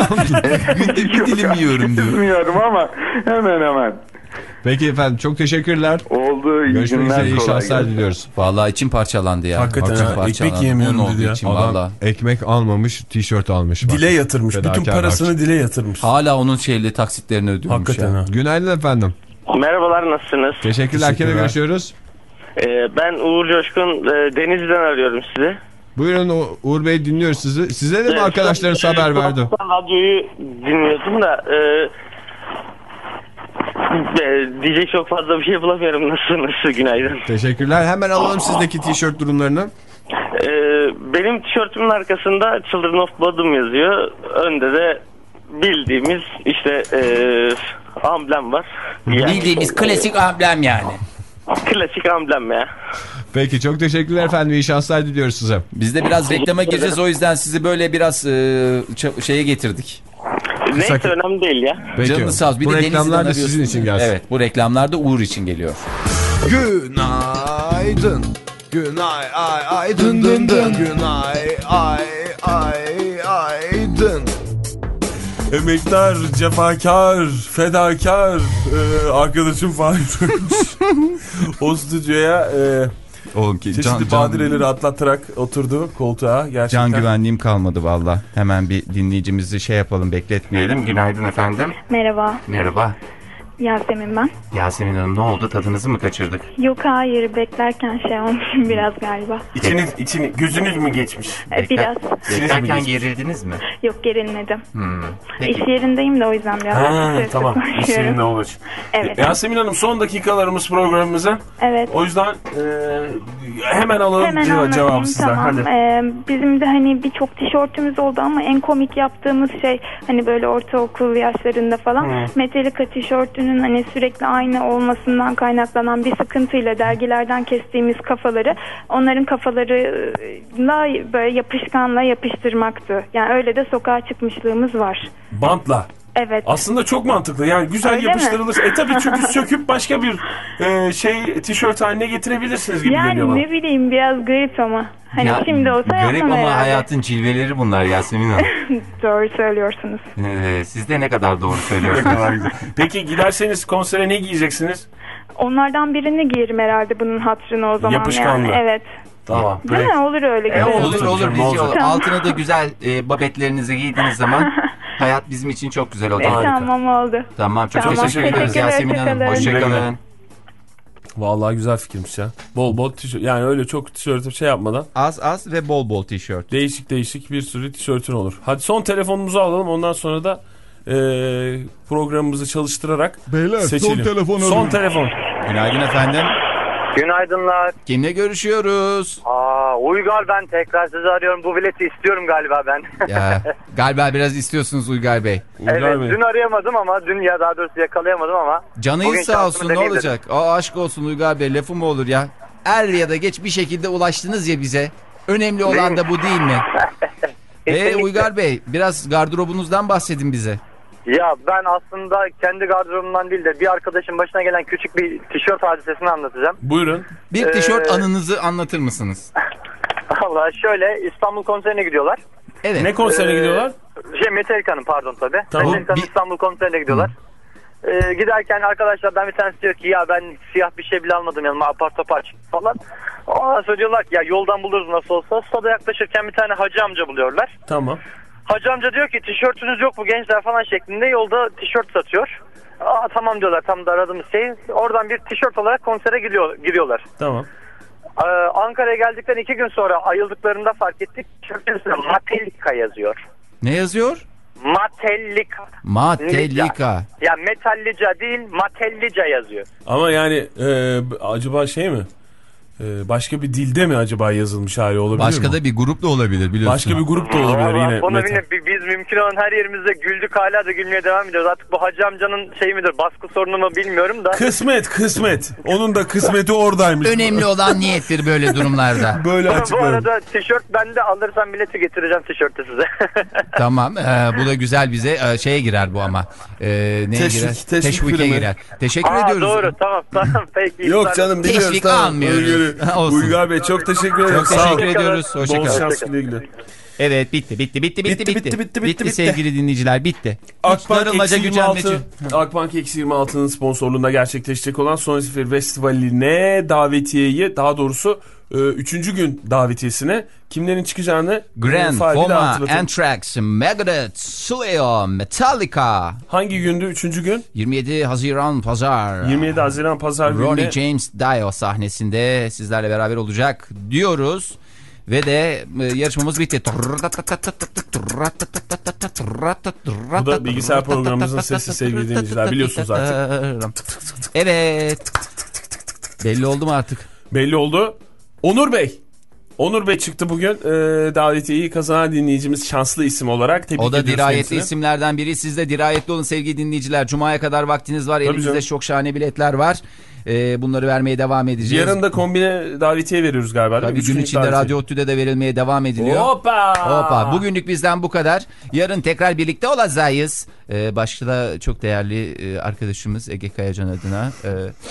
günde bir dilim yiyorum diyor. Bilmiyorum ama hemen hemen. Peki efendim çok teşekkürler. Oldu. iyi Görüşmek günler, üzere, iyi kolay şanslar gelsin. diliyoruz. Vallahi içim parçalandı ya. Hakikaten İçim ha, parçalandı. ekmek yiyemiyorum Un olduğu dedi ya. için Adam vallahi. ekmek almamış, tişört almış. Bak. Dile yatırmış. Fedakar Bütün parasını harç. dile yatırmış. Hala onun şeyli taksitlerini ödüyormuş Hakikaten ya. ha. Günaydın efendim. Merhabalar, nasılsınız? Teşekkürler. Kime Teşekkürler. görüşüyoruz? Ee, ben Uğur Coşkun, e, Denizli'den arıyorum sizi. Buyurun U- Uğur Bey, dinliyoruz sizi. Size de mi Evet, arkadaşlarınız şu- haber şu verdi? an Radyoyu dinliyordum da e, Diyecek çok fazla bir şey bulamıyorum. Nasılsınız? Günaydın. Teşekkürler. Hemen alalım sizdeki tişört durumlarını. Ee, benim tişörtümün arkasında Children of Bodom yazıyor. Önde de bildiğimiz işte e, amblem var. Yani, bildiğimiz klasik amblem yani. Klasik amblem ya. Peki çok teşekkürler efendim. İyi şanslar diliyoruz size. Biz de biraz reklama gireceğiz, o yüzden sizi böyle biraz e, şeye getirdik. Neyse Kısa... önemli değil ya. Canınız sağ olsun. Bir bu de reklamlar da sizin için gelsin. Evet, bu reklamlar da Uğur için geliyor. Günaydın. Günay ay ay dın dın dın. Günay ay ay ay dın. Emektar, cefakar, fedakar e, arkadaşım Fahir o stüdyoya e, Oğlum ki, çeşitli can, badireleri can, atlatarak oturdu koltuğa. Gerçekten. Can güvenliğim kalmadı valla. Hemen bir dinleyicimizi şey yapalım, bekletmeyelim. Günaydın efendim. Merhaba. Merhaba. Yasemin ben. Yasemin Hanım, ne oldu? Tadınızı mı kaçırdık? Yok hayır, beklerken şey olmuşum biraz galiba. İçiniz, içini, gözünüz mü geçmiş? Ee, biraz. Beklerken gerildiniz mi? Yok, gerilmedim. Hmm. İş yerindeyim de o yüzden biraz. Ha, tamam, iş yerinde olur. Evet. Yasemin Hanım, son dakikalarımız programımıza. Evet. O yüzden e, hemen alalım hemen cevabı, cevabı sizden. Tamam. Hadi. Ee, bizim de hani birçok tişörtümüz oldu ama en komik yaptığımız şey hani böyle ortaokul yaşlarında falan hmm. Metallica tişörtünün hani sürekli aynı olmasından kaynaklanan bir sıkıntıyla dergilerden kestiğimiz kafaları onların kafalarıyla böyle yapışkanla yapıştırmaktı. Yani öyle de sokağa çıkmışlığımız var. Bantla. Evet. Aslında çok mantıklı. Yani güzel öyle yapıştırılır. Mi? E tabii, çünkü söküp başka bir e, şey tişört haline getirebilirsiniz gibi yani geliyor bana. Yani ne bileyim, biraz garip ama. Hani ya, şimdi olsa garip ama herhalde. Hayatın cilveleri bunlar Yasemin Hanım. Doğru söylüyorsunuz. Ee, siz de ne kadar doğru söylüyorsunuz. Peki giderseniz konsere ne giyeceksiniz? Onlardan birini giyerim herhalde, bunun hatırına o zaman. Yapışkanlı. Yani. Evet. Tamam. Değil mi? Olur öyle. E, olur olur. olur. Tamam. Altına da güzel e, babetlerinizi giydiğiniz zaman hayat bizim için çok güzel olacak. E, tamam oldu. Tamam, çok tamam, teşekkür ederiz Yasemin Hanım. Hoşçakalın. Vallahi güzel fikirmiş ya. Bol bol tişört. Yani öyle çok tişörtü şey yapmadan. Az az ve bol bol tişört. Değişik değişik bir sürü tişörtün olur. Hadi son telefonumuzu alalım. Ondan sonra da e, programımızı çalıştırarak Beyler, seçelim. son telefon. Son telefon. Günaydın efendim. Günaydınlar. Kimle görüşüyoruz? Aa, Uygar ben, tekrar sizi arıyorum. Bu bileti istiyorum galiba ben. Ya, galiba biraz istiyorsunuz Uygar Bey. Uygar evet Bey. Dün arayamadım ama dün ya daha doğrusu yakalayamadım ama. Canınız sağ olsun, ne olacak? Aa, aşk olsun Uygar Bey, lafı mı olur ya? Er ya da geç bir şekilde ulaştınız ya bize. Önemli olan da bu değil mi? Eee Uygar Bey, biraz gardırobunuzdan bahsedin bize. Ya ben aslında kendi gardırobumdan değil de bir arkadaşın başına gelen küçük bir tişört hadisesini anlatacağım. Buyurun. Bir tişört ee, anınızı anlatır mısınız? Allah, şöyle İstanbul konserine gidiyorlar. Evet. Ne konserine ee, gidiyorlar? Şey Metallica'nın pardon tabii. Tamam. Metallica'nın bir... İstanbul konserine gidiyorlar. Ee, giderken arkadaşlardan bir tanesi diyor ki ya ben siyah bir şey bile almadım yanıma, apar topar çıktı falan. Ondan sonra diyorlar ki ya yoldan buluruz nasıl olsa. Stada yaklaşırken bir tane hacı amca buluyorlar. Tamam. Hacı amca diyor ki tişörtünüz yok mu gençler falan şeklinde, yolda tişört satıyor. Aa tamam diyorlar, tam da aradığımız şey. Oradan bir tişört olarak konsere giriyor, giriyorlar. Tamam. Ee, Ankara'ya geldikten iki gün sonra ayıldıklarında fark ettik. Tişörtün üstüne Metallica yazıyor. Ne yazıyor? Metallica. Metallica. Ya metallica değil, Metallica yazıyor. Ama yani e, acaba şey mi? Başka bir dilde mi acaba yazılmış hali olabilir Başka mi? Başka da bir grup da olabilir biliyorsun. Başka bir grup da olabilir Aa, yine. Bunu bile, biz mümkün olan her yerimizde güldük, hala da gülmeye devam ediyoruz. Artık bu hacı amcanın şey midir, baskı sorunu mu bilmiyorum da. Kısmet kısmet. Onun da kısmeti oradaymış. Önemli olan niyettir böyle durumlarda. Böyle açıklarım. Bu arada tişört bende, alırsam bileti getireceğim tişörtü size. Tamam, e, bu da güzel, bize e, şeye girer bu ama. E, neye teşvik, girer? Teşvik Teşvike girer. Teşekkür Aa, ediyoruz. Doğru, tamam tamam peki. Yok canım, biliyoruz. Teşvik tamam. almıyoruz. Uygar Bey çok teşekkür ederim. Çok teşekkür ediyoruz. Hoşçakalın. Bol şans, güle güle. Evet, bitti bitti bitti bitti bitti bitti, bitti, bitti, bitti sevgili dinleyiciler, bitti. Akbank Eksi yirmi altı Akbank Eksi yirmi altı'nın sponsorluğunda gerçekleşecek olan Sonisphere Festivali'ne davetiyeyi, daha doğrusu üçüncü gün davetiyesine kimlerin çıkacağını Grand, Foma, Anthrax, Megadeth, Slayer, Metallica. Hangi gündü üçüncü gün? yirmi yedi Haziran Pazar. yirmi yedi Haziran Pazar günü. Ronnie James Dio sahnesinde sizlerle beraber olacak diyoruz. Ve de yarışmamız bitti. Bu da bilgisayar programımızın sesi sevgili dinleyiciler, biliyorsunuz artık. Evet. Belli oldu mu artık? Belli oldu. Onur Bey. Onur Bey çıktı bugün. Ee, davetiyeyi kazanan dinleyicimiz, şanslı isim olarak. Tebrik o da dirayetli kendisine. isimlerden biri. Siz de dirayetli olun sevgili dinleyiciler. Cuma'ya kadar vaktiniz var. Elimizde canım. Çok şahane biletler var. Ee, bunları vermeye devam edeceğiz. Yarın da kombine davetiye veriyoruz galiba. Tabii gün içinde davetiye. Radyo ODTÜ'de de verilmeye devam ediliyor. Hoppa! Hoppa! Bugünlük bizden bu kadar. Yarın tekrar birlikte olacağız. Ee, başta da çok değerli e, arkadaşımız Ege Kayacan adına... E,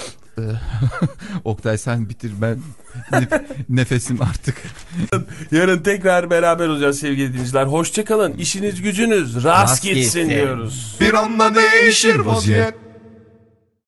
Oktay sen bitir, ben nefesim artık. Yarın tekrar beraber olacağız sevgili dinleyiciler. Hoşçakalın. İşiniz gücünüz rast, rast gitsin, gitsin diyoruz. Bir anda değişir vaziyet.